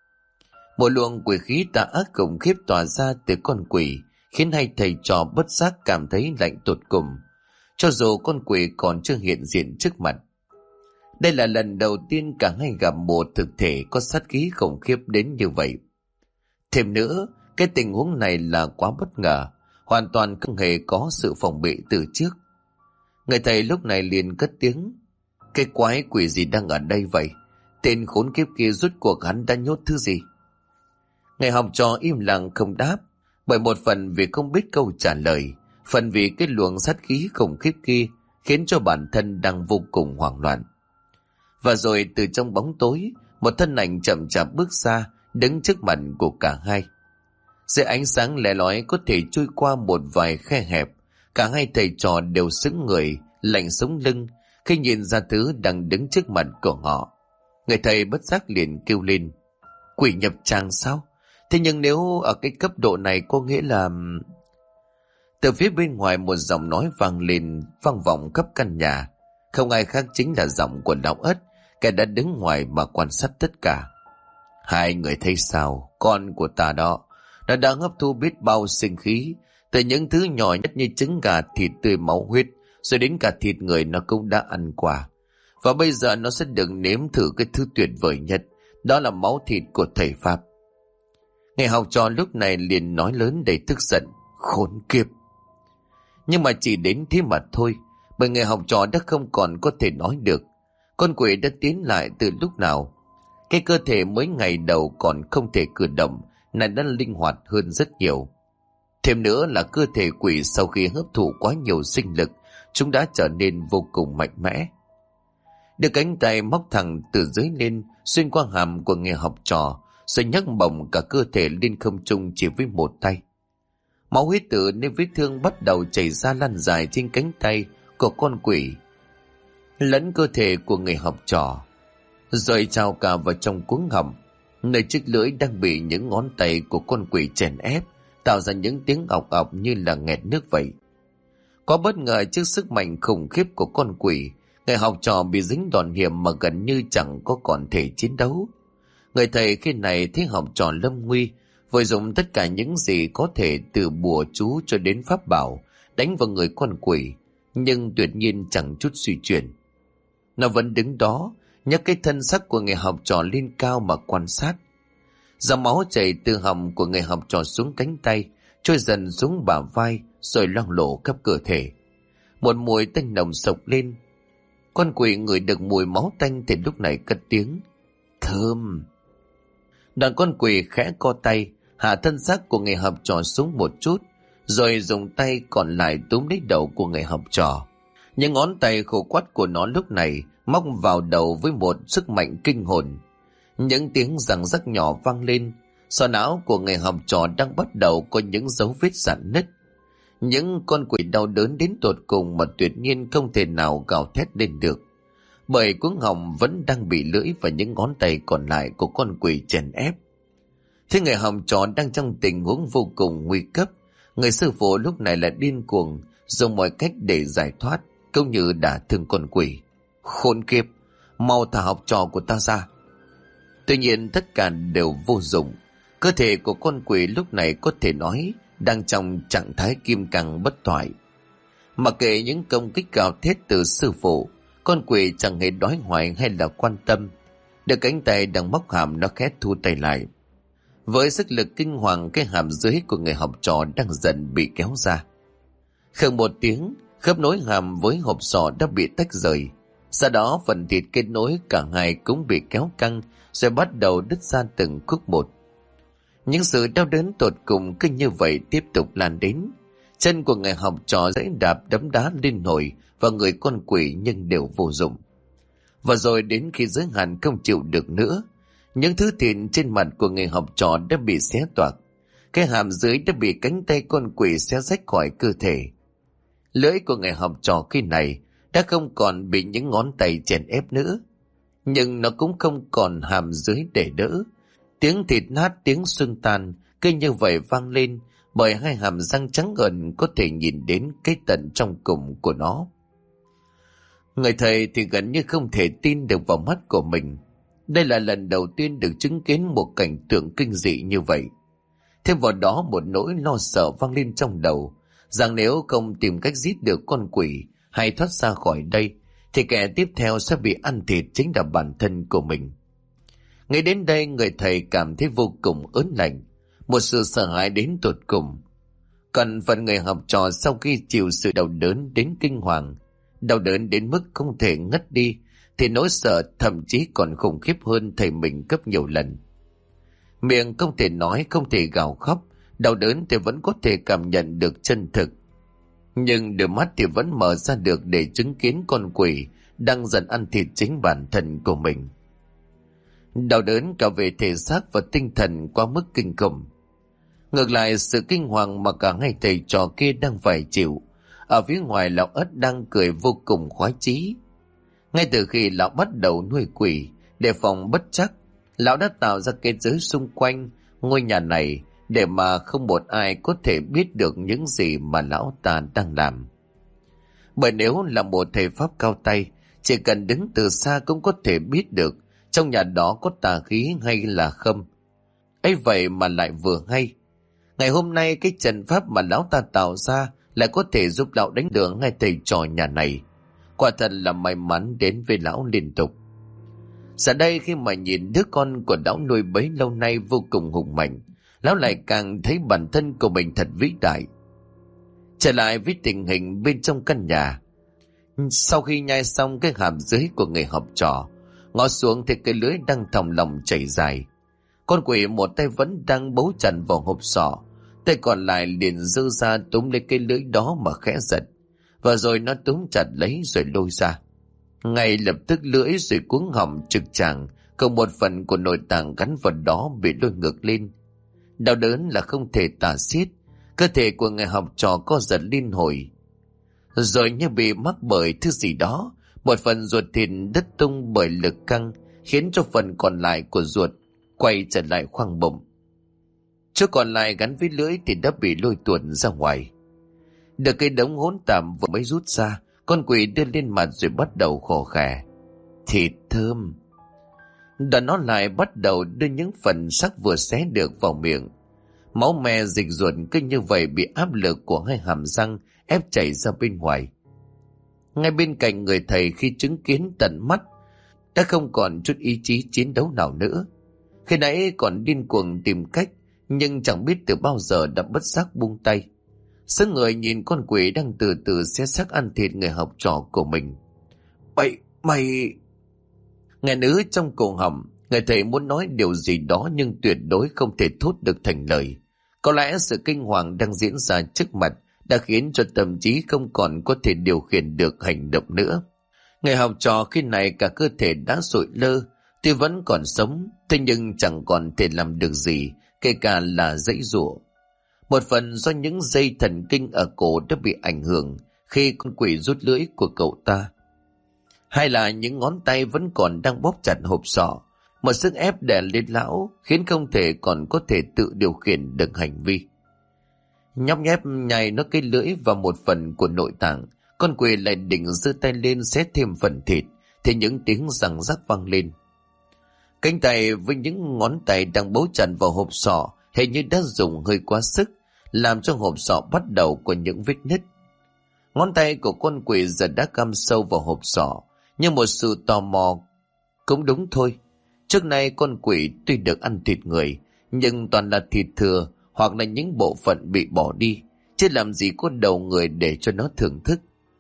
[SPEAKER 1] Một luồng quỷ khí tà ác khủng khiếp tỏa ra từ con quỷ, khiến hai thầy trò bất giác cảm thấy lạnh tột cùng, cho dù con quỷ còn chưa hiện diện trước mặt. Đây là lần đầu tiên cả hai gặp một thực thể có sát khí khủng khiếp đến như vậy. Thêm nữa, cái tình huống này là quá bất ngờ, hoàn toàn không hề có sự phòng bị từ trước. Người thầy lúc này liền cất tiếng. Cái quái quỷ gì đang ở đây vậy? Tên khốn kiếp kia rốt cuộc hắn đã nhốt thứ gì? Người học trò im lặng không đáp, bởi một phần vì không biết câu trả lời, phần vì cái luồng sát khí khủng khiếp kia khiến cho bản thân đang vô cùng hoảng loạn. Và rồi từ trong bóng tối, một thân ảnh chậm chạp bước ra, đứng trước mặt của cả hai. Dưới ánh sáng lẻ lói có thể chui qua một vài khe hẹp, cả hai thầy trò đều sững người, lạnh sống lưng khi nhìn ra thứ đang đứng trước mặt của họ. Người thầy bất giác liền kêu lên. Quỷ nhập tràng sao? Thế nhưng nếu ở cái cấp độ này có nghĩa là... Từ phía bên ngoài một giọng nói vang lên, vang vọng khắp căn nhà. Không ai khác chính là giọng của lão Ất, kẻ đã đứng ngoài mà quan sát tất cả. Hai người thấy sao? Con của ta đó, nó đã hấp thu biết bao sinh khí, từ những thứ nhỏ nhất như trứng gà, thịt tươi, máu huyết, rồi đến cả thịt người nó cũng đã ăn qua. Và bây giờ nó sẽ được nếm thử cái thứ tuyệt vời nhất, đó là máu thịt của thầy Pháp. Người học trò lúc này liền nói lớn đầy tức giận: khốn kiếp! Nhưng mà chỉ đến thế mà thôi, bởi người học trò đã không còn có thể nói được. Con quỷ đã tiến lại từ lúc nào. Cái cơ thể mới ngày đầu còn không thể cử động, này đã linh hoạt hơn rất nhiều. Thêm nữa là cơ thể quỷ sau khi hấp thụ quá nhiều sinh lực, chúng đã trở nên vô cùng mạnh mẽ. Đưa cánh tay móc thẳng từ dưới lên, xuyên qua hàm của người học trò, rồi nhấc bổng cả cơ thể lên không trung chỉ với một tay. Máu huyết từ nên vết thương bắt đầu chảy ra lan dài trên cánh tay của con quỷ, lẫn cơ thể của người học trò, rồi trào cả vào trong cuống họng, nơi chiếc lưỡi đang bị những ngón tay của con quỷ chèn ép, tạo ra những tiếng ọc ọc như là nghẹt nước vậy. Có bất ngờ trước sức mạnh khủng khiếp của con quỷ, người học trò bị dính đòn hiểm mà gần như chẳng có còn thể chiến đấu. Người thầy khi này thấy học trò lâm nguy, vội dùng tất cả những gì có thể, từ bùa chú cho đến pháp bảo, đánh vào người con quỷ, nhưng tuyệt nhiên chẳng chút suy chuyển. Nó vẫn đứng đó, nhấc cái thân sắc của người học trò lên cao mà quan sát. Dòng máu chảy từ họng của người học trò xuống cánh tay, trôi dần xuống bả vai, rồi loang lổ khắp cơ thể. Một mùi tanh nồng sộc lên. Con quỷ ngửi được mùi máu tanh thì lúc này cất tiếng: thơm! Đoàn con quỷ khẽ co tay, hạ thân xác của người học trò xuống một chút, rồi dùng tay còn lại túm lấy đầu của người học trò. Những ngón tay khô quắt của nó lúc này móc vào đầu với một sức mạnh kinh hồn. Những tiếng răng rắc nhỏ vang lên, sọ não của người học trò đang bắt đầu có những dấu vết rạn nứt. Những con quỷ đau đớn đến tột cùng mà tuyệt nhiên không thể nào gào thét lên được, bởi cuống họng vẫn đang bị lưỡi và những ngón tay còn lại của con quỷ chèn ép. Thế người học trò đang trong tình huống vô cùng nguy cấp, người sư phụ lúc này là điên cuồng dùng mọi cách để giải thoát, cũng như đả thương con quỷ. Khốn kiếp! Mau thả học trò của ta ra! Tuy nhiên tất cả đều vô dụng. Cơ thể của con quỷ lúc này có thể nói đang trong trạng thái kim cang bất thoại. Mặc kệ những công kích gào thét từ sư phụ, con quỷ chẳng hề đói hoài hay là quan tâm. Được cánh tay đang móc hàm, nó khẽ thu tay lại. Với sức lực kinh hoàng, cái hàm dưới của người học trò đang dần bị kéo ra. Không một tiếng, khớp nối hàm với hộp sọ đã bị tách rời. Sau đó phần thịt kết nối cả hai cũng bị kéo căng, rồi bắt đầu đứt ra từng khúc một. Những sự đau đớn tột cùng cứ như vậy tiếp tục lan đến. Chân của người học trò giẫy đạp đấm đá liên hồi vào người con quỷ nhưng đều vô dụng. Và rồi đến khi giới hạn không chịu được nữa, những thứ thịt trên mặt của người học trò đã bị xé toạc. Cái hàm dưới đã bị cánh tay con quỷ xé rách khỏi cơ thể. Lưỡi của người học trò khi này đã không còn bị những ngón tay chèn ép nữa, nhưng nó cũng không còn hàm dưới để đỡ. Tiếng thịt nát, tiếng xương tan cứ như vậy vang lên, bởi hai hàm răng trắng ngần có thể nhìn đến cái tận trong cùng của nó. Người thầy thì gần như không thể tin được vào mắt của mình. Đây là lần đầu tiên được chứng kiến một cảnh tượng kinh dị như vậy. Thêm vào đó một nỗi lo sợ vang lên trong đầu, rằng nếu không tìm cách giết được con quỷ hay thoát ra khỏi đây, thì kẻ tiếp theo sẽ bị ăn thịt chính là bản thân của mình. Ngay đến đây, người thầy cảm thấy vô cùng ớn lạnh, một sự sợ hãi đến tột cùng. Còn phần người học trò sau khi chịu sự đau đớn đến kinh hoàng, đau đớn đến mức không thể ngất đi, thì nỗi sợ thậm chí còn khủng khiếp hơn thầy mình gấp nhiều lần. Miệng không thể nói, không thể gào khóc, đau đớn thì vẫn có thể cảm nhận được chân thực. Nhưng đôi mắt thì vẫn mở ra được để chứng kiến con quỷ đang dần ăn thịt chính bản thân của mình. Đau đớn cả về thể xác và tinh thần quá mức kinh khủng. Ngược lại, sự kinh hoàng mà cả hai thầy trò kia đang phải chịu, ở phía ngoài lão Ất đang cười vô cùng khoái chí. Ngay từ khi lão bắt đầu nuôi quỷ, đề phòng bất trắc, lão đã tạo ra kết giới xung quanh, ngôi nhà này để mà không một ai có thể biết được những gì mà lão ta đang làm. Bởi nếu là một thầy pháp cao tay, chỉ cần đứng từ xa cũng có thể biết được trong nhà đó có tà khí hay là không. Ấy vậy mà lại vừa hay. Ngày hôm nay cái trận pháp mà lão ta tạo ra lại có thể giúp lão đánh lừa ngay thầy trò nhà này. Quả thật là may mắn đến với lão liên tục. Giờ đây khi mà nhìn đứa con của lão nuôi bấy lâu nay vô cùng hùng mạnh, lão lại càng thấy bản thân của mình thật vĩ đại. Trở lại với tình hình bên trong căn nhà. Sau khi nhai xong cái hàm dưới của người học trò, ngó xuống thì cái lưới đang thòng lòng chảy dài. Con quỷ một tay vẫn đang bấu chặt vào hộp sọ, tay còn lại liền giơ ra túm lấy cái lưới đó mà khẽ giật, và rồi nó túm chặt lấy rồi lôi ra. Ngay lập tức lưỡi rồi cuống họng trực tràng, còn một phần của nội tạng gắn vào đó bị lôi ngược lên. Đau đớn là không thể tả xiết, cơ thể của người học trò co giật liên hồi. Rồi như bị mắc bởi thứ gì đó, một phần ruột thịt đứt tung bởi lực căng, khiến cho phần còn lại của ruột quay trở lại khoang bụng. Chỗ còn lại gắn với lưỡi thì đã bị lôi tuột ra ngoài. Được cái đống hỗn tạp vừa mới rút ra, con quỷ đưa lên mặt rồi bắt đầu khò khè. Thịt thơm. Đoạn nó lại bắt đầu đưa những phần xác vừa xé được vào miệng. Máu me dịch ruột cứ như vậy bị áp lực của hai hàm răng ép chảy ra bên ngoài. Ngay bên cạnh người thầy khi chứng kiến tận mắt, đã không còn chút ý chí chiến đấu nào nữa. Khi nãy còn điên cuồng tìm cách, nhưng chẳng biết từ bao giờ đã bất giác buông tay. Sững người nhìn con quỷ đang từ từ xé xác ăn thịt người học trò của mình. Mày... Nghe nữ trong cổ họng, người thầy muốn nói điều gì đó nhưng tuyệt đối không thể thốt được thành lời. Có lẽ sự kinh hoàng đang diễn ra trước mặt đã khiến cho tâm trí không còn có thể điều khiển được hành động nữa. Người học trò khi này cả cơ thể đã sụi lơ, tuy vẫn còn sống, thế nhưng chẳng còn thể làm được gì, kể cả là giãy giụa. Một phần do những dây thần kinh ở cổ đã bị ảnh hưởng khi con quỷ rút lưỡi của cậu ta. Hay là những ngón tay vẫn còn đang bóp chặt hộp sọ, một sức ép đè lên lão khiến không thể còn có thể tự điều khiển được hành vi. Nhóc nhép nhai nó cái lưỡi vào một phần của nội tạng, con quỷ lại định giơ tay lên xé thêm phần thịt, thì những tiếng răng rắc vang lên. Cánh tay với những ngón tay đang bấu chặt vào hộp sọ hình như đã dùng hơi quá sức, làm cho hộp sọ bắt đầu có những vết nứt. Ngón tay của con quỷ giờ đã cắm sâu vào hộp sọ, như một sự tò mò. Cũng đúng thôi, trước nay con quỷ tuy được ăn thịt người, nhưng toàn là thịt thừa hoặc là những bộ phận bị bỏ đi, chứ làm gì có đầu người để cho nó thưởng thức.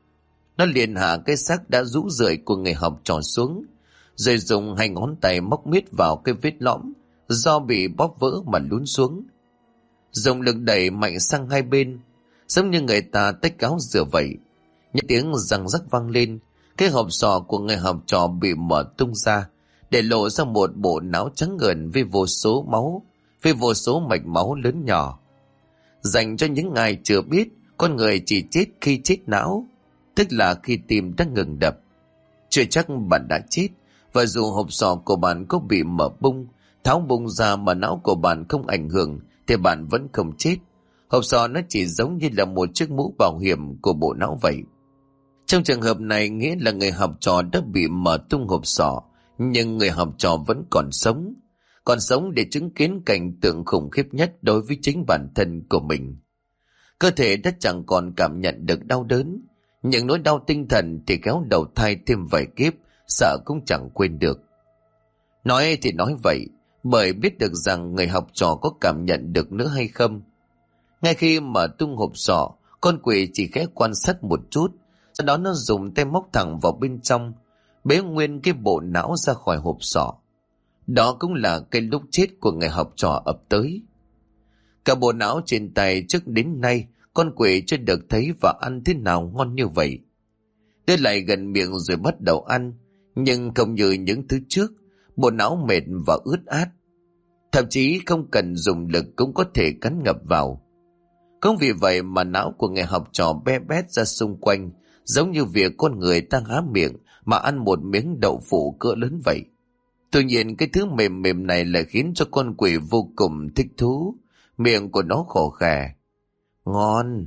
[SPEAKER 1] Nó liền hạ cái xác đã rũ rượi của người học trò xuống, rồi dùng hai ngón tay móc miết vào cái vết lõm do bị bóp vỡ mà lún xuống. Dùng lực đẩy mạnh sang hai bên, giống như người ta tách cáo rửa vậy. Những tiếng răng rắc vang lên, cái hộp sọ của người học trò bị mở tung ra, để lộ ra một bộ não trắng ngần với vô số máu, với vô số mạch máu lớn nhỏ. Dành cho những ai chưa biết, con người chỉ chết khi chết não, tức là khi tim đã ngừng đập. Chưa chắc bạn đã chết, và dù hộp sọ của bạn có bị mở bung, tháo bung ra mà não của bạn không ảnh hưởng, thì bạn vẫn không chết. Hộp sọ nó chỉ giống như là một chiếc mũ bảo hiểm của bộ não vậy. Trong trường hợp này nghĩa là người học trò đã bị mở tung hộp sọ, nhưng người học trò vẫn còn sống để chứng kiến cảnh tượng khủng khiếp nhất đối với chính bản thân của mình. Cơ thể đã chẳng còn cảm nhận được đau đớn, những nỗi đau tinh thần thì kéo đầu thai thêm vài kiếp, sợ cũng chẳng quên được. Nói thì nói vậy, bởi biết được rằng người học trò có cảm nhận được nữa hay không. Ngay khi mở tung hộp sọ, con quỷ chỉ khẽ quan sát một chút, sau đó nó dùng tay móc thẳng vào bên trong, bế nguyên cái bộ não ra khỏi hộp sọ. Đó cũng là cái lúc chết của người học trò ập tới. Cả bộ não trên tay trước đến nay, con quỷ chưa được thấy và ăn thế nào ngon như vậy. Đưa lại gần miệng rồi bắt đầu ăn, nhưng không như những thứ trước, bộ não mệt và ướt át. Thậm chí không cần dùng lực cũng có thể cắn ngập vào. Không vì vậy mà não của người học trò be bét ra xung quanh, giống như việc con người đang há miệng mà ăn một miếng đậu phụ cỡ lớn vậy. Tuy nhiên cái thứ mềm mềm này lại khiến cho con quỷ vô cùng thích thú. Miệng của nó khổ khè. Ngon.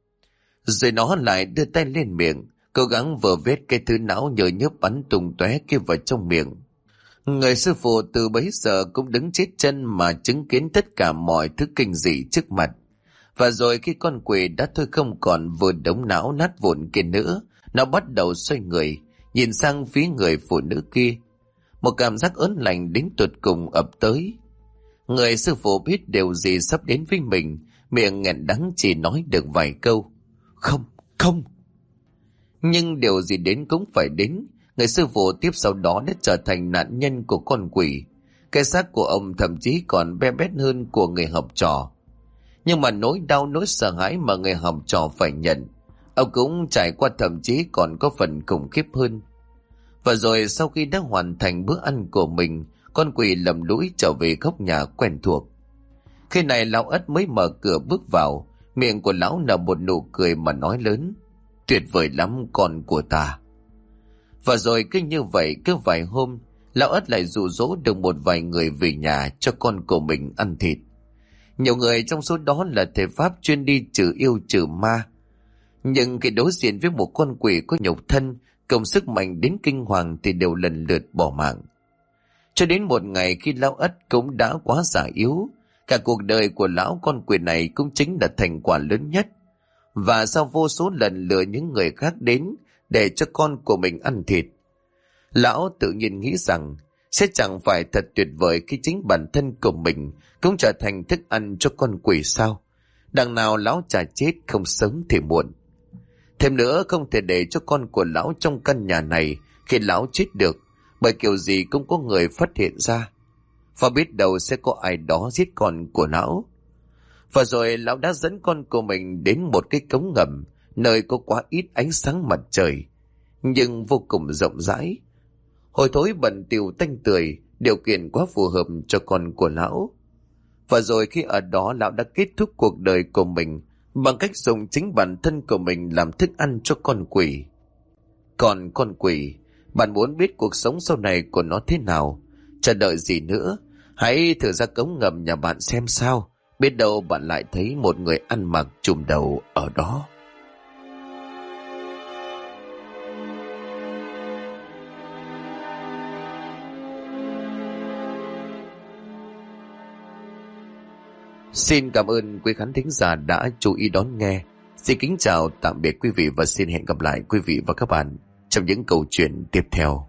[SPEAKER 1] Rồi nó lại đưa tay lên miệng, cố gắng vờ vết cái thứ não nhờ nhớp bắn tung tóe kia vào trong miệng. Người sư phụ từ bấy giờ cũng đứng chết chân mà chứng kiến tất cả mọi thứ kinh dị trước mặt. Và rồi khi con quỷ đã thôi không còn vừa đống não nát vụn kia nữa, nó bắt đầu xoay người, nhìn sang phía người phụ nữ kia. Một cảm giác ớn lạnh đến tột cùng ập tới. Người sư phụ biết điều gì sắp đến với mình, miệng nghẹn đắng chỉ nói được vài câu. Không, không. Nhưng điều gì đến cũng phải đến. Người sư phụ tiếp sau đó đã trở thành nạn nhân của con quỷ. Cái xác của ông thậm chí còn be bét hơn của người học trò. Nhưng mà nỗi đau nỗi sợ hãi mà người học trò phải nhận, ông cũng trải qua thậm chí còn có phần khủng khiếp hơn. Và rồi sau khi đã hoàn thành bữa ăn của mình, con quỷ lầm lũi trở về góc nhà quen thuộc. Khi này lão Ất mới mở cửa bước vào, miệng của lão nở một nụ cười mà nói lớn. Tuyệt vời lắm con của ta. Và rồi cứ như vậy cứ vài hôm, lão Ất lại dụ dỗ được một vài người về nhà cho con của mình ăn thịt. Nhiều người trong số đó là thầy pháp chuyên đi trừ yêu trừ ma. Nhưng khi đối diện với một con quỷ có nhục thân, cộng sức mạnh đến kinh hoàng thì đều lần lượt bỏ mạng. Cho đến một ngày khi lão Ất cũng đã quá già yếu, cả cuộc đời của lão con quỷ này cũng chính là thành quả lớn nhất. Và sau vô số lần lừa những người khác đến để cho con của mình ăn thịt, lão tự nhiên nghĩ rằng sẽ chẳng phải thật tuyệt vời khi chính bản thân của mình cũng trở thành thức ăn cho con quỷ sao? Đằng nào lão chả chết không sớm thì muộn. Thêm nữa, không thể để cho con của lão trong căn nhà này khi lão chết được, bởi kiểu gì cũng có người phát hiện ra. Và biết đâu sẽ có ai đó giết con của lão. Và rồi lão đã dẫn con của mình đến một cái cống ngầm, nơi có quá ít ánh sáng mặt trời, nhưng vô cùng rộng rãi. Hồi thối bẩn tỉu tanh tươi, điều kiện quá phù hợp cho con của lão. Và rồi khi ở đó, lão đã kết thúc cuộc đời của mình bằng cách dùng chính bản thân của mình làm thức ăn cho con quỷ. Còn con quỷ, bạn muốn biết cuộc sống sau này của nó thế nào? Chờ đợi gì nữa? Hãy thử ra cống ngầm nhà bạn xem sao. Biết đâu bạn lại thấy một người ăn mặc trùm đầu ở đó. Xin cảm ơn quý khán thính giả đã chú ý đón nghe. Xin kính chào tạm biệt quý vị và xin hẹn gặp lại quý vị và các bạn trong những câu chuyện tiếp theo.